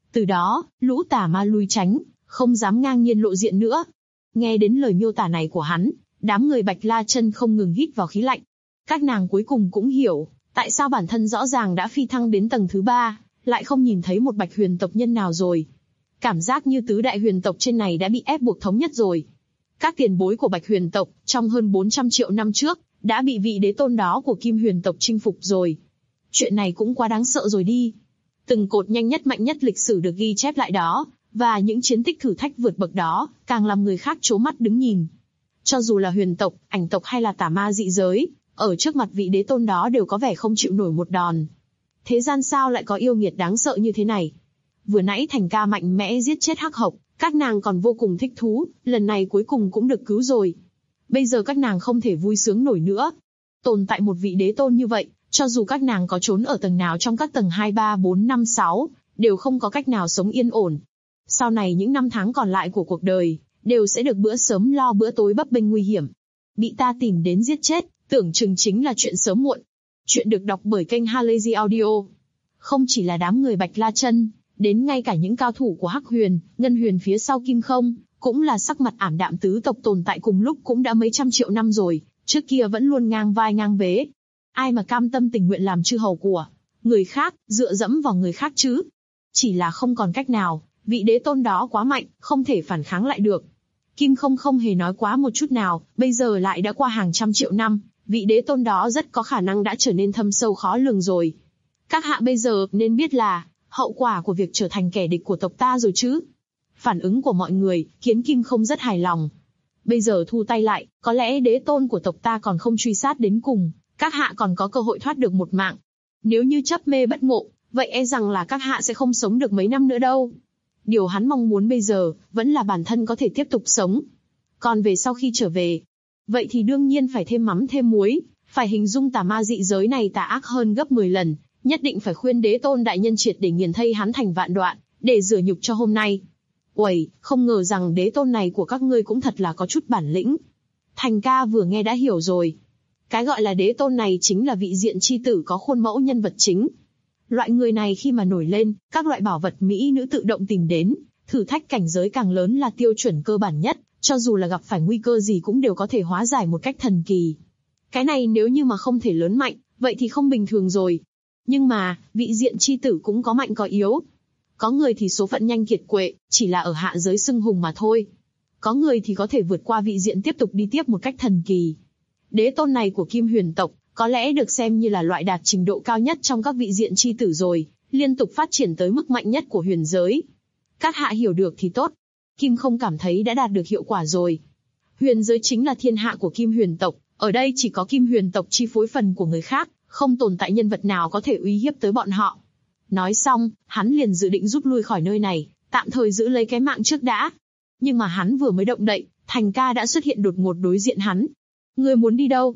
Từ đó, lũ tà ma lui tránh, không dám ngang nhiên lộ diện nữa. Nghe đến lời miêu tả này của hắn, đám người Bạch La Chân không ngừng hít vào khí lạnh. Các nàng cuối cùng cũng hiểu, tại sao bản thân rõ ràng đã phi thăng đến tầng thứ 3, lại không nhìn thấy một Bạch Huyền tộc nhân nào rồi. Cảm giác như tứ đại huyền tộc trên này đã bị ép buộc thống nhất rồi. Các tiền bối của Bạch Huyền tộc, trong hơn 400 triệu năm trước, đã bị vị đế tôn đó của Kim Huyền tộc chinh phục rồi. Chuyện này cũng quá đáng sợ rồi đi. Từng cột nhanh nhất mạnh nhất lịch sử được ghi chép lại đó, và những chiến tích thử thách vượt bậc đó, càng làm người khác trố mắt đứng nhìn. Cho dù là huyền tộc, ảnh tộc hay là tà ma dị giới, ở trước mặt vị đế tôn đó đều có vẻ không chịu nổi một đòn. Thế gian sao lại có yêu nghiệt đáng sợ như thế này? Vừa nãy Thành Ca mạnh mẽ giết chết Hắc Hộc, các nàng còn vô cùng thích thú, lần này cuối cùng cũng được cứu rồi. Bây giờ các nàng không thể vui sướng nổi nữa. Tồn tại một vị đế tôn như vậy, cho dù các nàng có trốn ở tầng nào trong các tầng 2, 3, 4, 5, 6, đều không có cách nào sống yên ổn. Sau này những năm tháng còn lại của cuộc đời, đều sẽ được bữa sớm lo bữa tối bấp bênh nguy hiểm. Bị ta tìm đến giết chết, tưởng chừng chính là chuyện sớm muộn. Chuyện được đọc bởi kênh Halazy Audio. Không chỉ là đám người Bạch La Chân, đến ngay cả những cao thủ của Hắc Huyền, Ngân Huyền phía sau Kim Không, cũng là sắc mặt ảm đạm. Tứ tộc tồn tại cùng lúc cũng đã mấy trăm triệu năm rồi, trước kia vẫn luôn ngang vai ngang vế. Ai mà cam tâm tình nguyện làm chư hầu của người khác, dựa dẫm vào người khác chứ? Chỉ là không còn cách nào, vị đế tôn đó quá mạnh, không thể phản kháng lại được. Kim Không không hề nói quá một chút nào, bây giờ lại đã qua hàng trăm triệu năm, vị đế tôn đó rất có khả năng đã trở nên thâm sâu khó lường rồi. Các hạ bây giờ nên biết là hậu quả của việc trở thành kẻ địch của tộc ta rồi chứ. Phản ứng của mọi người khiến Kim Không rất hài lòng. Bây giờ thu tay lại, có lẽ đế tôn của tộc ta còn không truy sát đến cùng, các hạ còn có cơ hội thoát được một mạng. Nếu như chấp mê bất ngộ, vậy e rằng là các hạ sẽ không sống được mấy năm nữa đâu. Điều hắn mong muốn bây giờ, vẫn là bản thân có thể tiếp tục sống. Còn về sau khi trở về, vậy thì đương nhiên phải thêm mắm thêm muối, phải hình dung tà ma dị giới này tà ác hơn gấp 10 lần, nhất định phải khuyên đế tôn đại nhân triệt để nghiền thây hắn thành vạn đoạn, để rửa nhục cho hôm nay. Uầy, không ngờ rằng đế tôn này của các ngươi cũng thật là có chút bản lĩnh. Thành Ca vừa nghe đã hiểu rồi. Cái gọi là đế tôn này chính là vị diện chi tử có khuôn mẫu nhân vật chính. Loại người này khi mà nổi lên, các loại bảo vật mỹ nữ tự động tìm đến, thử thách cảnh giới càng lớn là tiêu chuẩn cơ bản nhất, cho dù là gặp phải nguy cơ gì cũng đều có thể hóa giải một cách thần kỳ. Cái này nếu như mà không thể lớn mạnh, vậy thì không bình thường rồi. Nhưng mà, vị diện chi tử cũng có mạnh có yếu. Có người thì số phận nhanh kiệt quệ, chỉ là ở hạ giới xưng hùng mà thôi. Có người thì có thể vượt qua vị diện tiếp tục đi tiếp một cách thần kỳ. Đế tôn này của Kim Huyền tộc, có lẽ được xem như là loại đạt trình độ cao nhất trong các vị diện chi tử rồi, liên tục phát triển tới mức mạnh nhất của huyền giới. Các hạ hiểu được thì tốt. Kim Không cảm thấy đã đạt được hiệu quả rồi. Huyền giới chính là thiên hạ của Kim Huyền tộc, ở đây chỉ có Kim Huyền tộc chi phối phần của người khác, không tồn tại nhân vật nào có thể uy hiếp tới bọn họ. Nói xong, hắn liền dự định rút lui khỏi nơi này, tạm thời giữ lấy cái mạng trước đã. Nhưng mà hắn vừa mới động đậy, Thành Ca đã xuất hiện đột ngột đối diện hắn. Ngươi muốn đi đâu?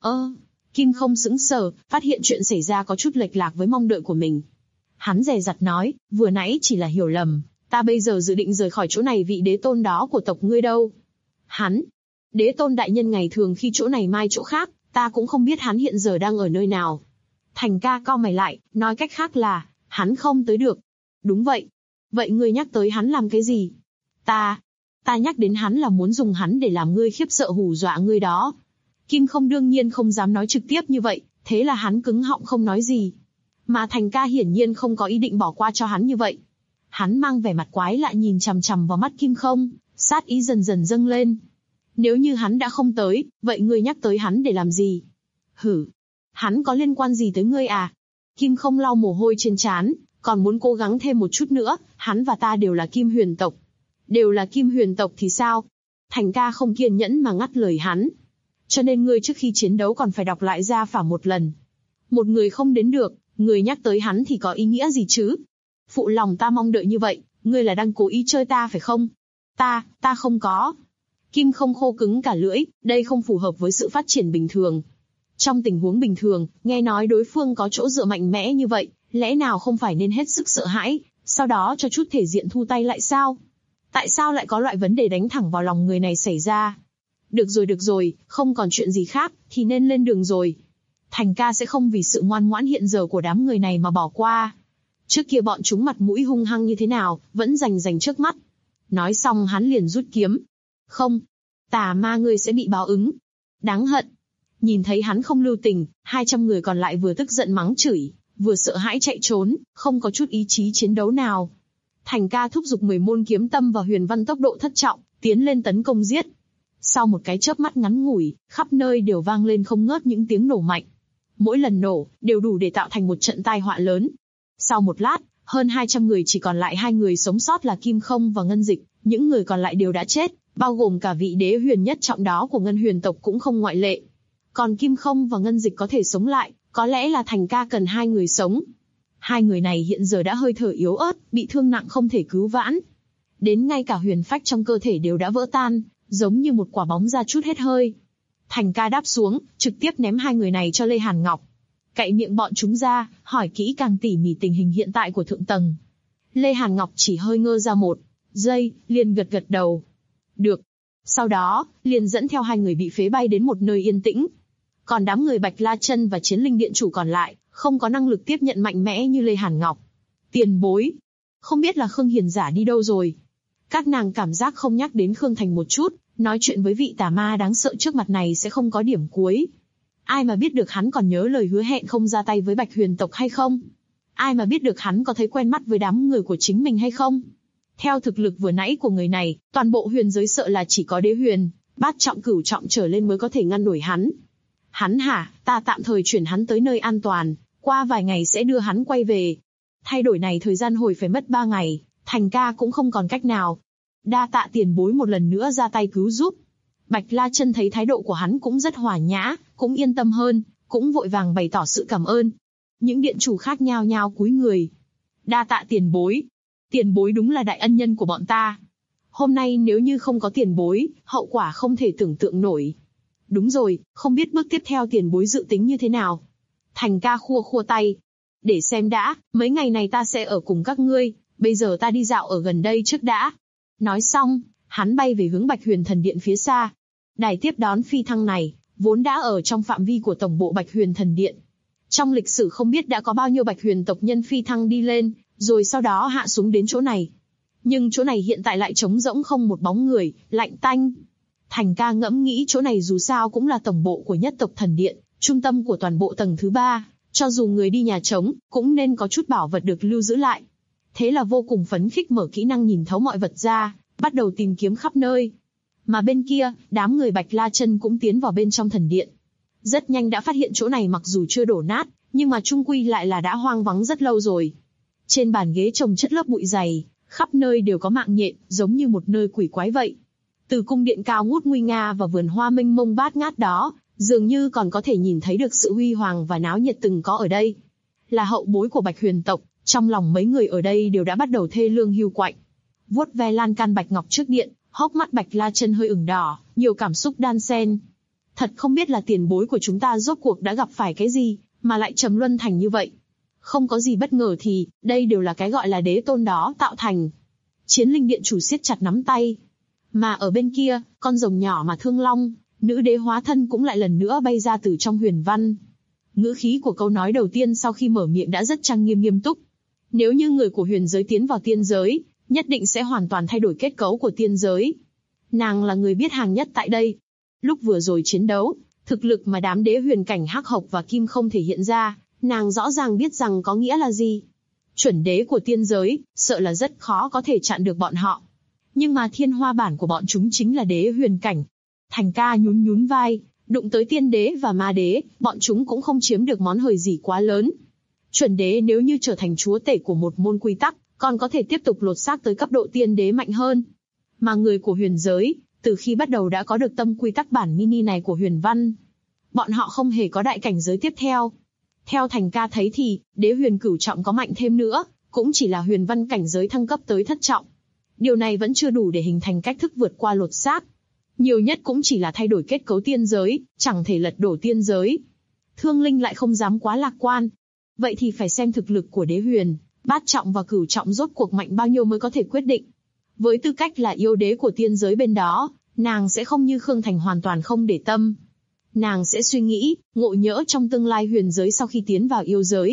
Kim Không sững sờ, phát hiện chuyện xảy ra có chút lệch lạc với mong đợi của mình. Hắn dè dặt nói, vừa nãy chỉ là hiểu lầm, ta bây giờ dự định rời khỏi chỗ này. Vị đế tôn đó của tộc ngươi đâu? Hắn, đế tôn đại nhân ngày thường khi chỗ này mai chỗ khác, ta cũng không biết hắn hiện giờ đang ở nơi nào. Thành Ca cau mày lại, nói cách khác là, hắn không tới được. Đúng vậy. Vậy ngươi nhắc tới hắn làm cái gì? Ta nhắc đến hắn là muốn dùng hắn để làm ngươi khiếp sợ hù dọa ngươi đó. Kim Không đương nhiên không dám nói trực tiếp như vậy, thế là hắn cứng họng không nói gì. Mà Thành Ca hiển nhiên không có ý định bỏ qua cho hắn như vậy. Hắn mang vẻ mặt quái lạ nhìn chằm chằm vào mắt Kim Không, sát ý dần dần dâng lên. Nếu như hắn đã không tới, vậy ngươi nhắc tới hắn để làm gì? Hử, hắn có liên quan gì tới ngươi à? Kim Không lau mồ hôi trên trán, còn muốn cố gắng thêm một chút nữa, hắn và ta đều là Kim Huyền tộc. Đều là Kim Huyền tộc thì sao? Thành Ca không kiên nhẫn mà ngắt lời hắn. Cho nên ngươi trước khi chiến đấu còn phải đọc lại gia phả một lần. Một người không đến được, người nhắc tới hắn thì có ý nghĩa gì chứ? Phụ lòng ta mong đợi như vậy, ngươi là đang cố ý chơi ta phải không? Ta không có. Kim Không khô cứng cả lưỡi, đây không phù hợp với sự phát triển bình thường. Trong tình huống bình thường, nghe nói đối phương có chỗ dựa mạnh mẽ như vậy, lẽ nào không phải nên hết sức sợ hãi, sau đó cho chút thể diện thu tay lại sao? Tại sao lại có loại vấn đề đánh thẳng vào lòng người này xảy ra? Được rồi, không còn chuyện gì khác, thì nên lên đường rồi. Thành Ca sẽ không vì sự ngoan ngoãn hiện giờ của đám người này mà bỏ qua. Trước kia bọn chúng mặt mũi hung hăng như thế nào, vẫn rành trước mắt. Nói xong hắn liền rút kiếm. Không, tà ma ngươi sẽ bị báo ứng. Đáng hận. Nhìn thấy hắn không lưu tình, 200 người còn lại vừa tức giận mắng chửi, vừa sợ hãi chạy trốn, không có chút ý chí chiến đấu nào. Thành ca thúc giục 10 môn kiếm tâm và huyền văn tốc độ thất trọng, tiến lên tấn công giết. Sau một cái chớp mắt ngắn ngủi, khắp nơi đều vang lên không ngớt những tiếng nổ mạnh. Mỗi lần nổ, đều đủ để tạo thành một trận tai họa lớn. Sau một lát, hơn 200 người chỉ còn lại 2 người sống sót là Kim Không và Ngân Dịch, những người còn lại đều đã chết, bao gồm cả vị đế huyền nhất trọng đó của Ngân Huyền tộc cũng không ngoại lệ. Còn Kim Không và Ngân Dịch có thể sống lại, có lẽ là Thành ca cần 2 người sống. 2 người này hiện giờ đã hơi thở yếu ớt, bị thương nặng không thể cứu vãn. Đến ngay cả huyền phách trong cơ thể đều đã vỡ tan, giống như một quả bóng ra chút hết hơi. Thành ca đáp xuống, trực tiếp ném 2 người này cho Lê Hàn Ngọc. Cậy miệng bọn chúng ra, hỏi kỹ càng tỉ mỉ tình hình hiện tại của thượng tầng. Lê Hàn Ngọc chỉ hơi ngơ ra một giây, liền gật đầu. Được. Sau đó, liền dẫn theo 2 người bị phế bay đến một nơi yên tĩnh. Còn đám người Bạch La Chân và Chiến Linh Điện chủ còn lại, không có năng lực tiếp nhận mạnh mẽ như Lê Hàn Ngọc. Tiền bối. Không biết là Khương Hiền Giả đi đâu rồi. Các nàng cảm giác không nhắc đến Khương Thành một chút, nói chuyện với vị tà ma đáng sợ trước mặt này sẽ không có điểm cuối. Ai mà biết được hắn còn nhớ lời hứa hẹn không ra tay với Bạch Huyền tộc hay không? Ai mà biết được hắn có thấy quen mắt với đám người của chính mình hay không? Theo thực lực vừa nãy của người này, toàn bộ huyền giới sợ là chỉ có đế huyền, bát trọng cửu trọng trở lên mới có thể ngăn đuổi hắn. Hắn hả, ta tạm thời chuyển hắn tới nơi an toàn, qua vài ngày sẽ đưa hắn quay về. Thay đổi này thời gian hồi phải mất 3 ngày, Thành ca cũng không còn cách nào. Đa tạ tiền bối một lần nữa ra tay cứu giúp. Bạch La Chân thấy thái độ của hắn cũng rất hòa nhã, cũng yên tâm hơn, cũng vội vàng bày tỏ sự cảm ơn. Những điện chủ khác nhao nhao cúi người. Đa tạ tiền bối. Tiền bối đúng là đại ân nhân của bọn ta. Hôm nay nếu như không có tiền bối, hậu quả không thể tưởng tượng nổi. Đúng rồi, không biết bước tiếp theo tiền bối dự tính như thế nào. Thành ca khua tay. Để xem đã, mấy ngày này ta sẽ ở cùng các ngươi, bây giờ ta đi dạo ở gần đây trước đã. Nói xong, hắn bay về hướng Bạch Huyền Thần Điện phía xa. Đài tiếp đón phi thăng này, vốn đã ở trong phạm vi của tổng bộ Bạch Huyền Thần Điện. Trong lịch sử không biết đã có bao nhiêu Bạch Huyền tộc nhân phi thăng đi lên, rồi sau đó hạ xuống đến chỗ này. Nhưng chỗ này hiện tại lại trống rỗng không một bóng người, lạnh tanh. Thành ca ngẫm nghĩ chỗ này dù sao cũng là tổng bộ của nhất tộc thần điện, trung tâm của toàn bộ tầng thứ 3, cho dù người đi nhà trống, cũng nên có chút bảo vật được lưu giữ lại. Thế là vô cùng phấn khích mở kỹ năng nhìn thấu mọi vật ra, bắt đầu tìm kiếm khắp nơi. Mà bên kia, đám người Bạch La Chân cũng tiến vào bên trong thần điện. Rất nhanh đã phát hiện chỗ này mặc dù chưa đổ nát, nhưng mà chung quy lại là đã hoang vắng rất lâu rồi. Trên bàn ghế trồng chất lớp bụi dày, khắp nơi đều có mạng nhện, giống như một nơi quỷ quái vậy. Từ cung điện cao ngút nguy nga và vườn hoa mênh mông bát ngát đó, dường như còn có thể nhìn thấy được sự huy hoàng và náo nhiệt từng có ở đây. Là hậu bối của Bạch Huyền tộc, trong lòng mấy người ở đây đều đã bắt đầu thê lương hiu quạnh. Vuốt ve lan can bạch ngọc trước điện, hốc mắt Bạch La Chân hơi ửng đỏ, nhiều cảm xúc đan xen. Thật không biết là tiền bối của chúng ta rốt cuộc đã gặp phải cái gì, mà lại trầm luân thành như vậy. Không có gì bất ngờ thì, đây đều là cái gọi là đế tôn đó tạo thành. Chiến Linh Điện chủ siết chặt nắm tay. Mà ở bên kia, con rồng nhỏ mà Thương Long, nữ đế hóa thân cũng lại lần nữa bay ra từ trong huyền văn. Ngữ khí của câu nói đầu tiên sau khi mở miệng đã rất trang nghiêm nghiêm túc. Nếu như người của huyền giới tiến vào tiên giới, nhất định sẽ hoàn toàn thay đổi kết cấu của tiên giới. Nàng là người biết hàng nhất tại đây. Lúc vừa rồi chiến đấu, thực lực mà đám đế huyền cảnh Hắc Hộc và Kim Không thể hiện ra, nàng rõ ràng biết rằng có nghĩa là gì. Chuẩn đế của tiên giới, sợ là rất khó có thể chặn được bọn họ. Nhưng mà thiên hoa bản của bọn chúng chính là đế huyền cảnh. Thành ca nhún vai, đụng tới tiên đế và ma đế, bọn chúng cũng không chiếm được món hời gì quá lớn. Chuẩn đế nếu như trở thành chúa tể của một môn quy tắc, còn có thể tiếp tục lột xác tới cấp độ tiên đế mạnh hơn. Mà người của huyền giới, từ khi bắt đầu đã có được tâm quy tắc bản mini này của huyền văn. Bọn họ không hề có đại cảnh giới tiếp theo. Theo Thành ca thấy thì, đế huyền cửu trọng có mạnh thêm nữa, cũng chỉ là huyền văn cảnh giới thăng cấp tới thất trọng. Điều này vẫn chưa đủ để hình thành cách thức vượt qua lột xác. Nhiều nhất cũng chỉ là thay đổi kết cấu tiên giới, chẳng thể lật đổ tiên giới. Thương Linh lại không dám quá lạc quan. Vậy thì phải xem thực lực của đế huyền, bát trọng và cửu trọng rốt cuộc mạnh bao nhiêu mới có thể quyết định. Với tư cách là yêu đế của tiên giới bên đó, nàng sẽ không như Khương Thành hoàn toàn không để tâm. Nàng sẽ suy nghĩ, ngộ nhỡ trong tương lai huyền giới sau khi tiến vào yêu giới,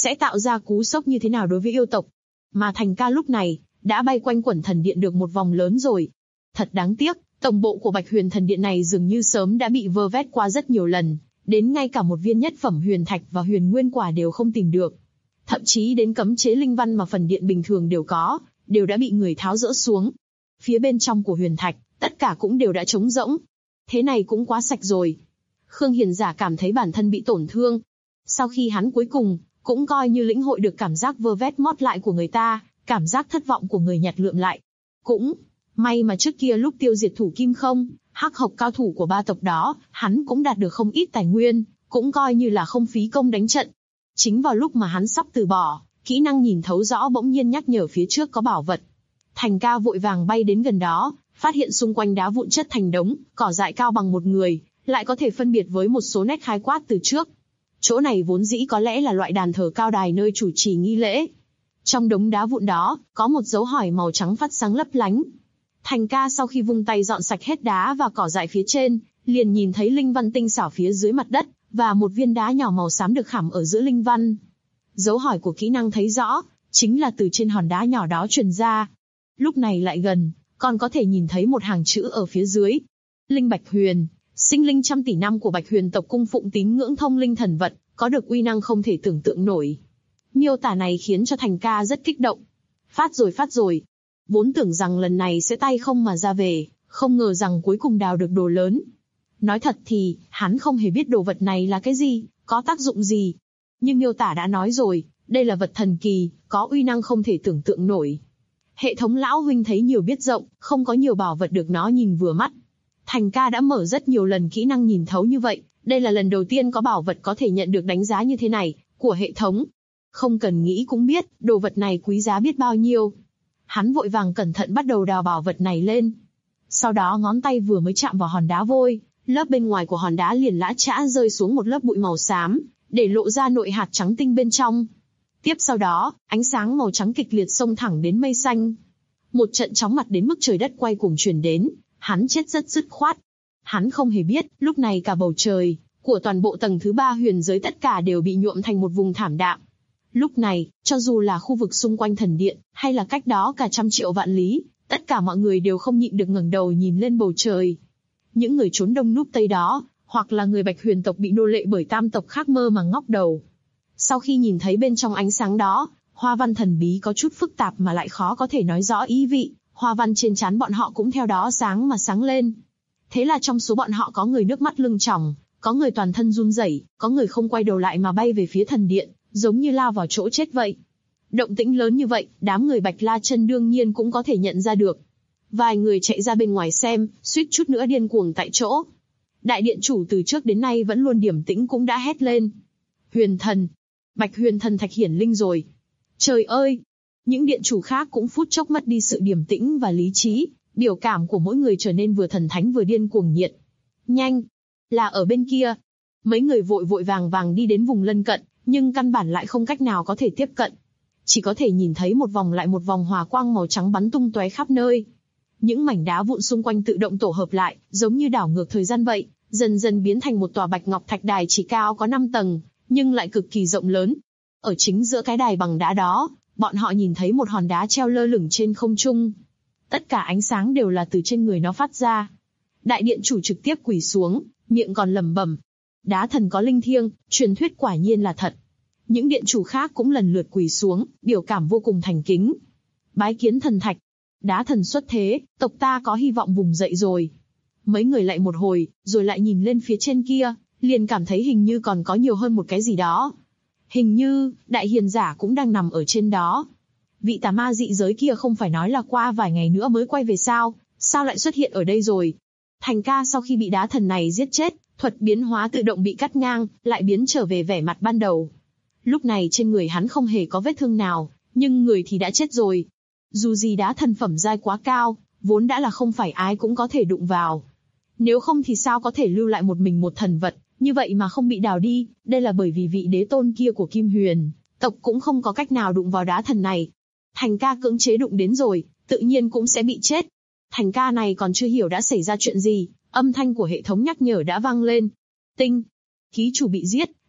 sẽ tạo ra cú sốc như thế nào đối với yêu tộc. Mà Thành Ca lúc này, đã bay quanh quẩn thần điện được một vòng lớn rồi. Thật đáng tiếc, tổng bộ của Bạch Huyền thần điện này dường như sớm đã bị vơ vét qua rất nhiều lần, đến ngay cả một viên nhất phẩm huyền thạch và huyền nguyên quả đều không tìm được. Thậm chí đến cấm chế linh văn mà phần điện bình thường đều có, đều đã bị người tháo dỡ xuống. Phía bên trong của huyền thạch, tất cả cũng đều đã trống rỗng. Thế này cũng quá sạch rồi. Khương Hiền Giả cảm thấy bản thân bị tổn thương. Sau khi hắn cuối cùng, cũng coi như lĩnh hội được cảm giác vơ vét mót lại của người ta, cảm giác thất vọng của người nhặt lượm lại. Cũng may mà trước kia lúc tiêu diệt thủ Kim Không, hắc hộc cao thủ của ba tộc đó, hắn cũng đạt được không ít tài nguyên, cũng coi như là không phí công đánh trận. Chính vào lúc mà hắn sắp từ bỏ, kỹ năng nhìn thấu rõ bỗng nhiên nhắc nhở phía trước có bảo vật. Thành Ca vội vàng bay đến gần đó, phát hiện xung quanh đá vụn chất thành đống, cỏ dại cao bằng một người, lại có thể phân biệt với một số nét khái quát từ trước. Chỗ này vốn dĩ có lẽ là loại đàn thờ cao đài nơi chủ trì nghi lễ. Trong đống đá vụn đó, có một dấu hỏi màu trắng phát sáng lấp lánh. Thành Ca sau khi vung tay dọn sạch hết đá và cỏ dại phía trên, liền nhìn thấy linh văn tinh xảo phía dưới mặt đất, và một viên đá nhỏ màu xám được khảm ở giữa linh văn. Dấu hỏi của kỹ năng thấy rõ, chính là từ trên hòn đá nhỏ đó truyền ra. Lúc này lại gần, còn có thể nhìn thấy một hàng chữ ở phía dưới. Linh Bạch Huyền, sinh linh trăm tỷ năm của Bạch Huyền tộc cung phụng tín ngưỡng thông linh thần vật, có được uy năng không thể tưởng tượng nổi. Miêu tả này khiến cho Thành Ca rất kích động. Phát rồi. Vốn tưởng rằng lần này sẽ tay không mà ra về, không ngờ rằng cuối cùng đào được đồ lớn. Nói thật thì, hắn không hề biết đồ vật này là cái gì, có tác dụng gì. Nhưng miêu tả đã nói rồi, đây là vật thần kỳ, có uy năng không thể tưởng tượng nổi. Hệ thống lão huynh thấy nhiều biết rộng, không có nhiều bảo vật được nó nhìn vừa mắt. Thành Ca đã mở rất nhiều lần kỹ năng nhìn thấu như vậy, đây là lần đầu tiên có bảo vật có thể nhận được đánh giá như thế này, của hệ thống. Không cần nghĩ cũng biết, đồ vật này quý giá biết bao nhiêu. Hắn vội vàng cẩn thận bắt đầu đào bảo vật này lên. Sau đó ngón tay vừa mới chạm vào hòn đá vôi, lớp bên ngoài của hòn đá liền lã chã rơi xuống một lớp bụi màu xám, để lộ ra nội hạt trắng tinh bên trong. Tiếp sau đó, ánh sáng màu trắng kịch liệt xông thẳng đến mây xanh. Một trận chóng mặt đến mức trời đất quay cuồng truyền đến, hắn chết rất dứt khoát. Hắn không hề biết, lúc này cả bầu trời của toàn bộ tầng thứ 3 huyền giới tất cả đều bị nhuộm thành một vùng thảm đạm. Lúc này, cho dù là khu vực xung quanh thần điện, hay là cách đó cả trăm triệu vạn lý, tất cả mọi người đều không nhịn được ngẩng đầu nhìn lên bầu trời. Những người trốn đông núp tây đó, hoặc là người Bạch Huyền tộc bị nô lệ bởi tam tộc khác mơ mà ngóc đầu. Sau khi nhìn thấy bên trong ánh sáng đó, hoa văn thần bí có chút phức tạp mà lại khó có thể nói rõ ý vị, hoa văn trên trán bọn họ cũng theo đó sáng mà sáng lên. Thế là trong số bọn họ có người nước mắt lưng tròng, có người toàn thân run rẩy, có người không quay đầu lại mà bay về phía thần điện, giống như lao vào chỗ chết vậy. Động tĩnh lớn như vậy, đám người Bạch La Chân đương nhiên cũng có thể nhận ra được. Vài người chạy ra bên ngoài xem, suýt chút nữa điên cuồng tại chỗ. Đại điện chủ từ trước đến nay vẫn luôn điềm tĩnh cũng đã hét lên. Huyền thần! Bạch Huyền thần thạch hiển linh rồi! Trời ơi! Những điện chủ khác cũng phút chốc mất đi sự điềm tĩnh và lý trí, biểu cảm của mỗi người trở nên vừa thần thánh vừa điên cuồng nhiệt. Nhanh! Là ở bên kia! Mấy người vội vàng đi đến vùng lân cận, nhưng căn bản lại không cách nào có thể tiếp cận. Chỉ có thể nhìn thấy một vòng lại một vòng hỏa quang màu trắng bắn tung tóe khắp nơi. Những mảnh đá vụn xung quanh tự động tổ hợp lại, giống như đảo ngược thời gian vậy, dần dần biến thành một tòa bạch ngọc thạch đài chỉ cao có 5 tầng, nhưng lại cực kỳ rộng lớn. Ở chính giữa cái đài bằng đá đó, bọn họ nhìn thấy một hòn đá treo lơ lửng trên không trung. Tất cả ánh sáng đều là từ trên người nó phát ra. Đại điện chủ trực tiếp quỳ xuống, miệng còn lẩm bẩm. Đá thần có linh thiêng, truyền thuyết quả nhiên là thật. Những điện chủ khác cũng lần lượt quỳ xuống, biểu cảm vô cùng thành kính. Bái kiến thần thạch. Đá thần xuất thế, tộc ta có hy vọng vùng dậy rồi. Mấy người lại một hồi, rồi lại nhìn lên phía trên kia, liền cảm thấy hình như còn có nhiều hơn một cái gì đó. Hình như, đại hiền giả cũng đang nằm ở trên đó. Vị tà ma dị giới kia không phải nói là qua vài ngày nữa mới quay về sao, sao lại xuất hiện ở đây rồi? Thành Ca sau khi bị đá thần này giết chết, thuật biến hóa tự động bị cắt ngang, lại biến trở về vẻ mặt ban đầu. Lúc này trên người hắn không hề có vết thương nào, nhưng người thì đã chết rồi. Dù gì đá thần phẩm giai quá cao, vốn đã là không phải ai cũng có thể đụng vào. Nếu không thì sao có thể lưu lại một mình một thần vật, như vậy mà không bị đào đi, đây là bởi vì vị đế tôn kia của Kim Huyền tộc cũng không có cách nào đụng vào đá thần này. Thành Ca cưỡng chế đụng đến rồi, tự nhiên cũng sẽ bị chết. Thành Ca này còn chưa hiểu đã xảy ra chuyện gì, âm thanh của hệ thống nhắc nhở đã vang lên. Tinh! Ký chủ bị giết,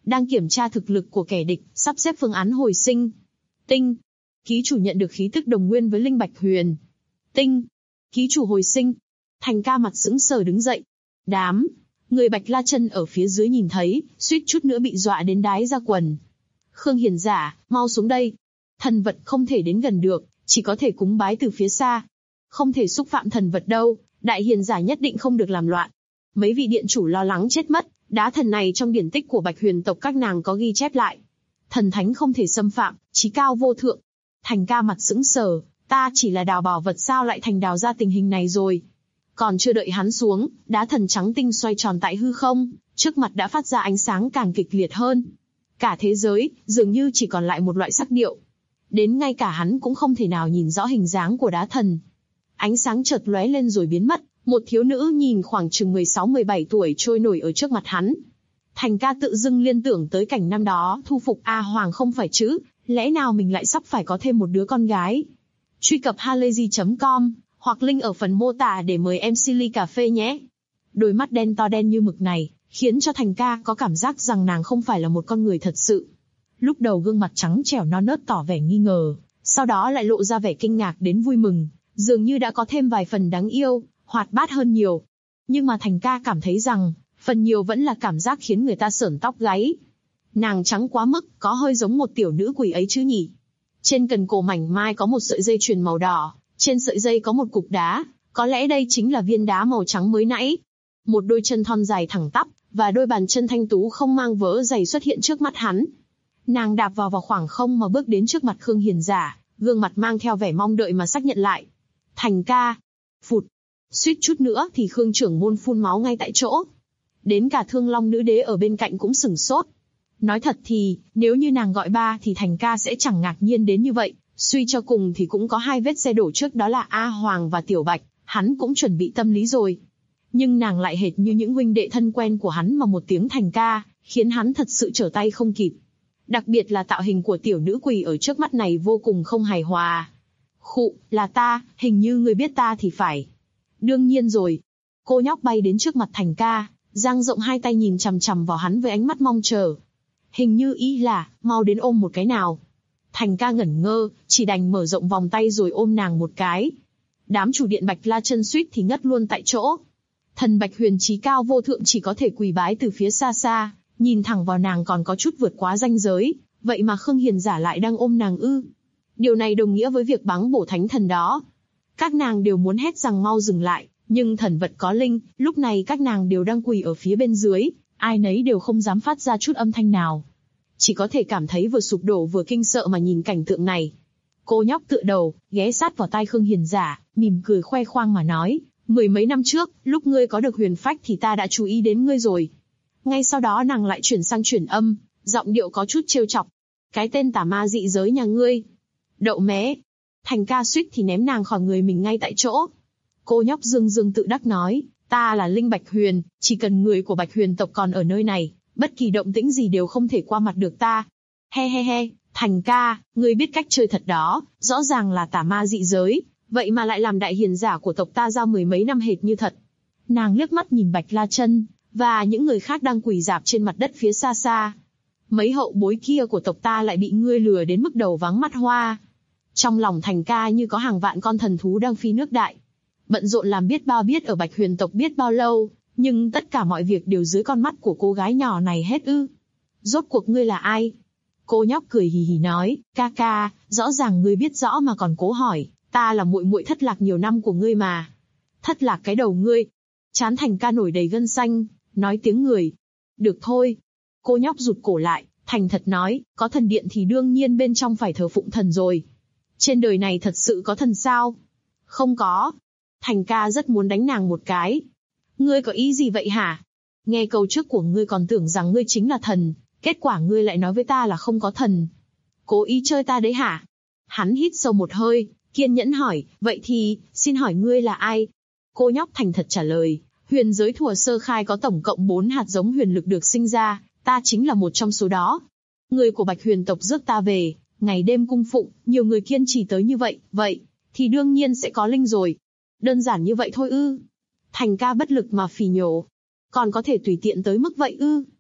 đang kiểm tra thực lực của kẻ địch, sắp xếp phương án hồi sinh. Tinh. Ký chủ nhận được khí tức đồng nguyên với Linh Bạch Huyền. Tinh. Ký chủ hồi sinh. Thành ca mặt sững sờ đứng dậy. Đám người Bạch La Chân ở phía dưới nhìn thấy, suýt chút nữa bị dọa đến đái ra quần. Khương Hiền Giả, mau xuống đây. Thần vật không thể đến gần được, chỉ có thể cúng bái từ phía xa. Không thể xúc phạm thần vật đâu, Đại Hiền Giả nhất định không được làm loạn. Mấy vị điện chủ lo lắng chết mất, đá thần này trong điển tích của Bạch Huyền tộc các nàng có ghi chép lại. Thần thánh không thể xâm phạm, chí cao vô thượng. Thành ca mặt sững sờ, ta chỉ là đào bảo vật sao lại thành đào ra tình hình này rồi. Còn chưa đợi hắn xuống, đá thần trắng tinh xoay tròn tại hư không, trước mặt đã phát ra ánh sáng càng kịch liệt hơn. Cả thế giới, dường như chỉ còn lại một loại sắc điệu. Đến ngay cả hắn cũng không thể nào nhìn rõ hình dáng của đá thần. Ánh sáng chợt lóe lên rồi biến mất, một thiếu nữ nhìn khoảng chừng 16-17 tuổi trôi nổi ở trước mặt hắn. Thành ca tự dưng liên tưởng tới cảnh năm đó thu phục A Hoàng không phải chứ, lẽ nào mình lại sắp phải có thêm một đứa con gái. Truy cập halayzi.com, hoặc link ở phần mô tả để mời em Silly cà phê nhé. Đôi mắt đen to đen như mực này, khiến cho Thành ca có cảm giác rằng nàng không phải là một con người thật sự. Lúc đầu gương mặt trắng trẻo non nớt tỏ vẻ nghi ngờ, sau đó lại lộ ra vẻ kinh ngạc đến vui mừng, dường như đã có thêm vài phần đáng yêu, hoạt bát hơn nhiều. Nhưng mà Thành ca cảm thấy rằng, phần nhiều vẫn là cảm giác khiến người ta sởn tóc gáy. Nàng trắng quá mức, có hơi giống một tiểu nữ quỷ ấy chứ nhỉ. Trên cần cổ mảnh mai có một sợi dây chuyền màu đỏ, trên sợi dây có một cục đá, có lẽ đây chính là viên đá màu trắng mới nãy. Một đôi chân thon dài thẳng tắp, và đôi bàn chân thanh tú không mang vớ giày xuất hiện trước mắt hắn. Nàng đạp vào khoảng không mà bước đến trước mặt Khương Hiền Giả, gương mặt mang theo vẻ mong đợi mà xác nhận lại. Thành ca. Phụt. Suýt chút nữa thì Khương trưởng môn phun máu ngay tại chỗ. Đến cả Thương Long nữ đế ở bên cạnh cũng sửng sốt. Nói thật thì, nếu như nàng gọi ba thì Thành ca sẽ chẳng ngạc nhiên đến như vậy. Suy cho cùng thì cũng có hai vết xe đổ trước đó là A Hoàng và Tiểu Bạch, hắn cũng chuẩn bị tâm lý rồi. Nhưng nàng lại hệt như những huynh đệ thân quen của hắn mà một tiếng Thành ca, khiến hắn thật sự trở tay không kịp. Đặc biệt là tạo hình của tiểu nữ quỷ ở trước mắt này vô cùng không hài hòa. Khụ, là ta, hình như ngươi biết ta thì phải. Đương nhiên rồi. Cô nhóc bay đến trước mặt Thành ca, dang rộng hai tay nhìn chằm chằm vào hắn với ánh mắt mong chờ. Hình như ý là, mau đến ôm một cái nào. Thành ca ngẩn ngơ, chỉ đành mở rộng vòng tay rồi ôm nàng một cái. Đám chủ điện Bạch La Chân suýt thì ngất luôn tại chỗ. Thần Bạch Huyền chí cao vô thượng chỉ có thể quỳ bái từ phía xa xa, nhìn thẳng vào nàng còn có chút vượt quá ranh giới, vậy mà Khương Hiền Giả lại đang ôm nàng ư. Điều này đồng nghĩa với việc báng bổ thánh thần đó. Các nàng đều muốn hét rằng mau dừng lại, nhưng thần vật có linh, lúc này các nàng đều đang quỳ ở phía bên dưới, ai nấy đều không dám phát ra chút âm thanh nào. Chỉ có thể cảm thấy vừa sụp đổ vừa kinh sợ mà nhìn cảnh tượng này. Cô nhóc tựa đầu, ghé sát vào tai Khương Hiền Giả, mỉm cười khoe khoang mà nói, 10 mấy năm trước, lúc ngươi có được huyền phách thì ta đã chú ý đến ngươi rồi. Ngay sau đó nàng lại chuyển sang chuyển âm, giọng điệu có chút trêu chọc. Cái tên tà ma dị giới nhà ngươi. Đậu mé. Thành ca suýt thì ném nàng khỏi người mình ngay tại chỗ. Cô nhóc dương dương tự đắc nói, ta là Linh Bạch Huyền, chỉ cần người của Bạch Huyền tộc còn ở nơi này, bất kỳ động tĩnh gì đều không thể qua mặt được ta. He he he, Thành ca, ngươi biết cách chơi thật đó, rõ ràng là tà ma dị giới, vậy mà lại làm đại hiền giả của tộc ta giao 10 mấy năm hệt như thật. Nàng liếc mắt nhìn Bạch La Chân và những người khác đang quỳ rạp trên mặt đất phía xa xa. Mấy hậu bối kia của tộc ta lại bị ngươi lừa đến mức đầu váng mắt hoa. Trong lòng Thành ca như có hàng vạn con thần thú đang phi nước đại. Bận rộn làm biết ở Bạch Huyền tộc biết bao lâu, nhưng tất cả mọi việc đều dưới con mắt của cô gái nhỏ này hết ư. Rốt cuộc ngươi là ai? Cô nhóc cười hì hì nói, ca ca, rõ ràng ngươi biết rõ mà còn cố hỏi, ta là muội muội Thất Lạc nhiều năm của ngươi mà. Thất Lạc cái đầu ngươi. Trán Thành ca nổi đầy gân xanh, nói tiếng người. Được thôi. Cô nhóc rụt cổ lại, thành thật nói, có thần điện thì đương nhiên bên trong phải thờ phụng thần rồi. Trên đời này thật sự có thần sao? Không có. Thành ca rất muốn đánh nàng một cái. Ngươi có ý gì vậy hả? Nghe câu trước của ngươi còn tưởng rằng ngươi chính là thần, kết quả ngươi lại nói với ta là không có thần. Cố ý chơi ta đấy hả? Hắn hít sâu một hơi, kiên nhẫn hỏi, vậy thì, xin hỏi ngươi là ai? Cô nhóc thành thật trả lời, huyền giới thuở sơ khai có tổng cộng 4 hạt giống huyền lực được sinh ra, ta chính là một trong số đó. Người của Bạch Huyền tộc rước ta về, ngày đêm cung phụng, nhiều người kiên trì tới như vậy, vậy, thì đương nhiên sẽ có linh rồi. Đơn giản như vậy thôi ư? Thành ca bất lực mà phì nhổ. Còn có thể tùy tiện tới mức vậy ư?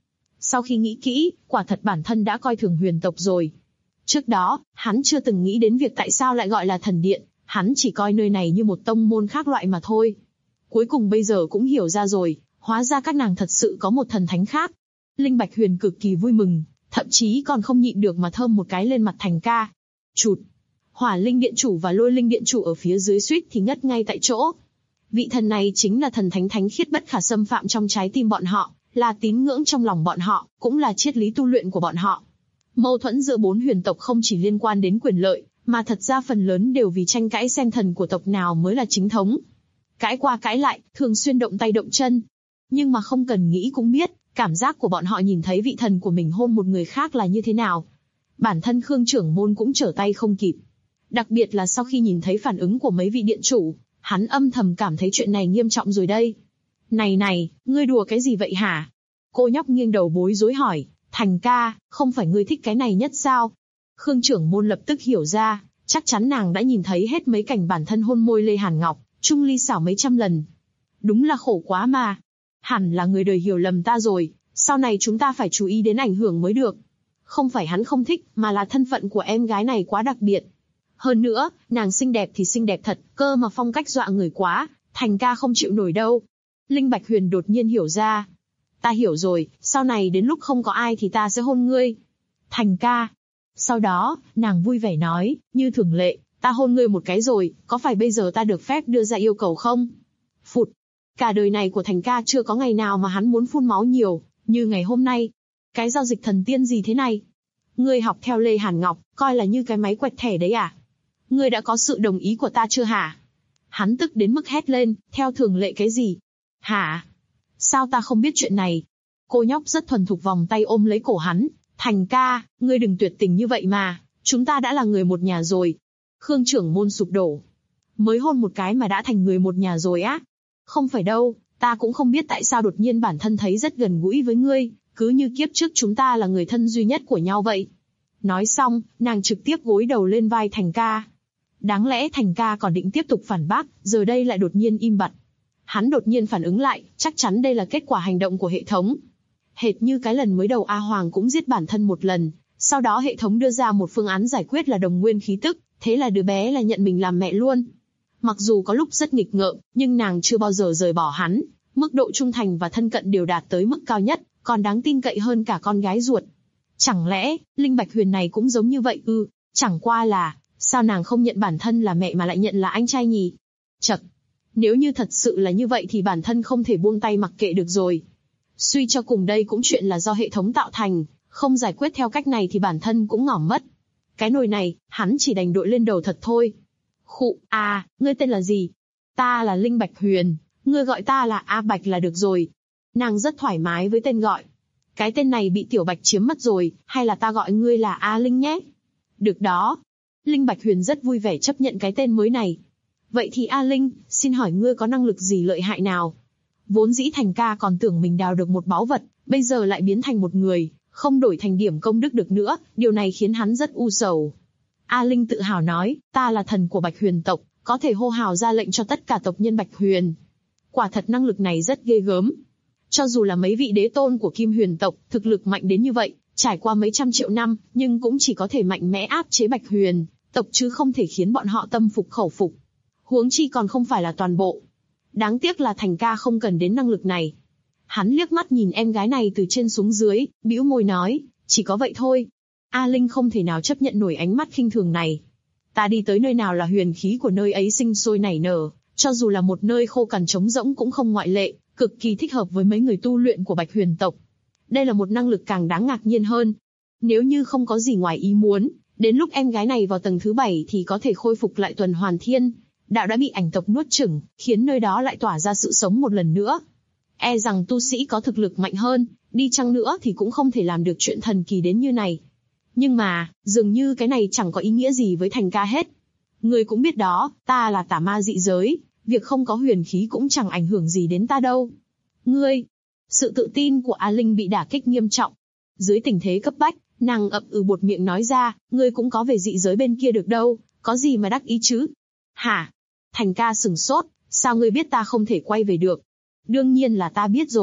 Sau khi nghĩ kỹ, quả thật bản thân đã coi thường huyền tộc rồi. Trước đó, hắn chưa từng nghĩ đến việc tại sao lại gọi là thần điện, hắn chỉ coi nơi này như một tông môn khác loại mà thôi. Cuối cùng bây giờ cũng hiểu ra rồi, hóa ra các nàng thật sự có một thần thánh khác. Linh Bạch Huyền cực kỳ vui mừng, thậm chí còn không nhịn được mà thơm một cái lên mặt Thành ca. Chụt! Hỏa Linh Điện Chủ và Lôi Linh Điện Chủ ở phía dưới suýt thì ngất ngay tại chỗ. Vị thần này chính là thần thánh thánh khiết bất khả xâm phạm trong trái tim bọn họ, là tín ngưỡng trong lòng bọn họ, cũng là triết lý tu luyện của bọn họ. Mâu thuẫn giữa 4 huyền tộc không chỉ liên quan đến quyền lợi, mà thật ra phần lớn đều vì tranh cãi xem thần của tộc nào mới là chính thống. Cãi qua cãi lại, thường xuyên động tay động chân. Nhưng mà không cần nghĩ cũng biết, cảm giác của bọn họ nhìn thấy vị thần của mình hôn một người khác là như thế nào. Bản thân Khương trưởng môn cũng trở tay không kịp. Đặc biệt là sau khi nhìn thấy phản ứng của mấy vị điện chủ, hắn âm thầm cảm thấy chuyện này nghiêm trọng rồi đây. Này, ngươi đùa cái gì vậy hả? Cô nhóc nghiêng đầu bối rối hỏi, Thành ca, không phải ngươi thích cái này nhất sao? Khương trưởng môn lập tức hiểu ra, chắc chắn nàng đã nhìn thấy hết mấy cảnh bản thân hôn môi Lê Hàn Ngọc, chung ly xảo mấy trăm lần. Đúng là khổ quá mà. Hẳn là người đời hiểu lầm ta rồi, sau này chúng ta phải chú ý đến ảnh hưởng mới được. Không phải hắn không thích, mà là thân phận của em gái này quá đặc biệt. Hơn nữa, nàng xinh đẹp thì xinh đẹp thật, cơ mà phong cách dọa người quá, Thành ca không chịu nổi đâu. Linh Bạch Huyền đột nhiên hiểu ra. Ta hiểu rồi, sau này đến lúc không có ai thì ta sẽ hôn ngươi. Thành ca. Sau đó, nàng vui vẻ nói, như thường lệ, ta hôn ngươi một cái rồi, có phải bây giờ ta được phép đưa ra yêu cầu không? Phụt. Cả đời này của Thành ca chưa có ngày nào mà hắn muốn phun máu nhiều, như ngày hôm nay. Cái giao dịch thần tiên gì thế này? Ngươi học theo Lê Hàn Ngọc, coi là như cái máy quẹt thẻ đấy à? Ngươi đã có sự đồng ý của ta chưa hả? Hắn tức đến mức hét lên, theo thường lệ cái gì? Hả? Sao ta không biết chuyện này? Cô nhóc rất thuần thục vòng tay ôm lấy cổ hắn. Thành ca, ngươi đừng tuyệt tình như vậy mà, chúng ta đã là người một nhà rồi. Khương trưởng môn sụp đổ. Mới hôn một cái mà đã thành người một nhà rồi á? Không phải đâu, ta cũng không biết tại sao đột nhiên bản thân thấy rất gần gũi với ngươi, cứ như kiếp trước chúng ta là người thân duy nhất của nhau vậy. Nói xong, nàng trực tiếp gối đầu lên vai Thành ca. Đáng lẽ Thành ca còn định tiếp tục phản bác, giờ đây lại đột nhiên im bặt. Hắn đột nhiên phản ứng lại, chắc chắn đây là kết quả hành động của hệ thống. Hệt như cái lần mới đầu A Hoàng cũng giết bản thân một lần, sau đó hệ thống đưa ra một phương án giải quyết là đồng nguyên khí tức, thế là đứa bé là nhận mình làm mẹ luôn. Mặc dù có lúc rất nghịch ngợm, nhưng nàng chưa bao giờ rời bỏ hắn, mức độ trung thành và thân cận đều đạt tới mức cao nhất, còn đáng tin cậy hơn cả con gái ruột. Chẳng lẽ, Linh Bạch Huyền này cũng giống như vậy ư? Chẳng qua là, sao nàng không nhận bản thân là mẹ mà lại nhận là anh trai nhỉ? Chậc, nếu như thật sự là như vậy thì bản thân không thể buông tay mặc kệ được rồi. Suy cho cùng đây cũng chuyện là do hệ thống tạo thành, không giải quyết theo cách này thì bản thân cũng ngỏm mất. Cái nồi này, hắn chỉ đành đội lên đầu thật thôi. Khụ, ngươi tên là gì? Ta là Linh Bạch Huyền, ngươi gọi ta là A Bạch là được rồi. Nàng rất thoải mái với tên gọi. Cái tên này bị Tiểu Bạch chiếm mất rồi, hay là ta gọi ngươi là A Linh nhé? Được đó. Linh Bạch Huyền rất vui vẻ chấp nhận cái tên mới này. Vậy thì A Linh, xin hỏi ngươi có năng lực gì lợi hại nào? Vốn dĩ Thành ca còn tưởng mình đào được một báu vật, bây giờ lại biến thành một người, không đổi thành điểm công đức được nữa, điều này khiến hắn rất u sầu. A Linh tự hào nói, ta là thần của Bạch Huyền tộc, có thể hô hào ra lệnh cho tất cả tộc nhân Bạch Huyền. Quả thật năng lực này rất ghê gớm. Cho dù là mấy vị đế tôn của Kim Huyền tộc, thực lực mạnh đến như vậy, trải qua mấy trăm triệu năm, nhưng cũng chỉ có thể mạnh mẽ áp chế Bạch Huyền tộc chứ không thể khiến bọn họ tâm phục khẩu phục. Huống chi còn không phải là toàn bộ. Đáng tiếc là Thành ca không cần đến năng lực này. Hắn liếc mắt nhìn em gái này từ trên xuống dưới, bĩu môi nói, chỉ có vậy thôi. A Linh không thể nào chấp nhận nổi ánh mắt khinh thường này. Ta đi tới nơi nào là huyền khí của nơi ấy sinh sôi nảy nở, cho dù là một nơi khô cằn trống rỗng cũng không ngoại lệ, cực kỳ thích hợp với mấy người tu luyện của Bạch Huyền tộc. Đây là một năng lực càng đáng ngạc nhiên hơn. Nếu như không có gì ngoài ý muốn, đến lúc em gái này vào tầng thứ 7 thì có thể khôi phục lại tuần hoàn thiên. Đạo đã bị ảnh tộc nuốt chửng, khiến nơi đó lại tỏa ra sự sống một lần nữa. E rằng tu sĩ có thực lực mạnh hơn, đi chăng nữa thì cũng không thể làm được chuyện thần kỳ đến như này. Nhưng mà, dường như cái này chẳng có ý nghĩa gì với Thành ca hết. Người cũng biết đó, ta là tà ma dị giới, việc không có huyền khí cũng chẳng ảnh hưởng gì đến ta đâu. Ngươi, sự tự tin của A Linh bị đả kích nghiêm trọng. Dưới tình thế cấp bách, nàng ậm ừ buột miệng nói ra, ngươi cũng có về dị giới bên kia được đâu, có gì mà đắc ý chứ? Hả? Thành ca sừng sốt, sao ngươi biết ta không thể quay về được? Đương nhiên là ta biết rồi,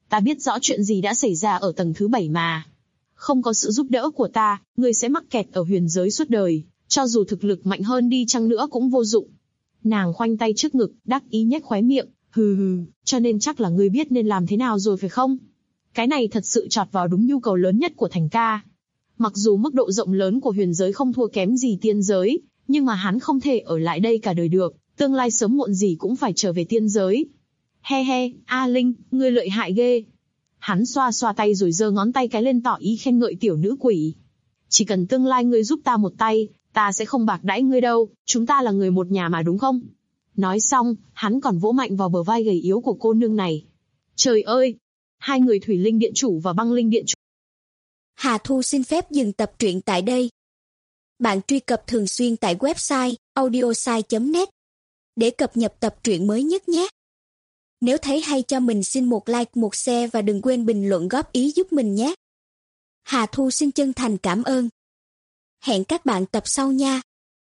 Ta biết rõ chuyện gì đã xảy ra ở tầng thứ 7 mà. Không có sự giúp đỡ của ta, ngươi sẽ mắc kẹt ở huyền giới suốt đời, cho dù thực lực mạnh hơn đi chăng nữa cũng vô dụng. Nàng khoanh tay trước ngực, đắc ý nhếch khóe miệng, hừ hừ, cho nên chắc là ngươi biết nên làm thế nào rồi phải không? Cái này thật sự chọt vào đúng nhu cầu lớn nhất của Thành ca. Mặc dù mức độ rộng lớn của huyền giới không thua kém gì tiên giới, nhưng mà hắn không thể ở lại đây cả đời được, tương lai sớm muộn gì cũng phải trở về tiên giới. He he, A Linh, ngươi lợi hại ghê. Hắn xoa xoa tay rồi giơ ngón tay cái lên tỏ ý khen ngợi tiểu nữ quỷ. Chỉ cần tương lai ngươi giúp ta một tay, ta sẽ không bạc đãi ngươi đâu, chúng ta là người một nhà mà đúng không? Nói xong, hắn còn vỗ mạnh vào bờ vai gầy yếu của cô nương này. Trời ơi! Hai người Thủy Linh Điện Chủ và Băng Linh Điện Chủ. Hà Thu xin phép dừng tập truyện tại đây. Bạn truy cập thường xuyên tại website audiosai.net để cập nhật tập truyện mới nhất nhé. Nếu thấy hay cho mình xin một like, một share và đừng quên bình luận góp ý giúp mình nhé. Hà Thu xin chân thành cảm ơn. Hẹn các bạn tập sau nha.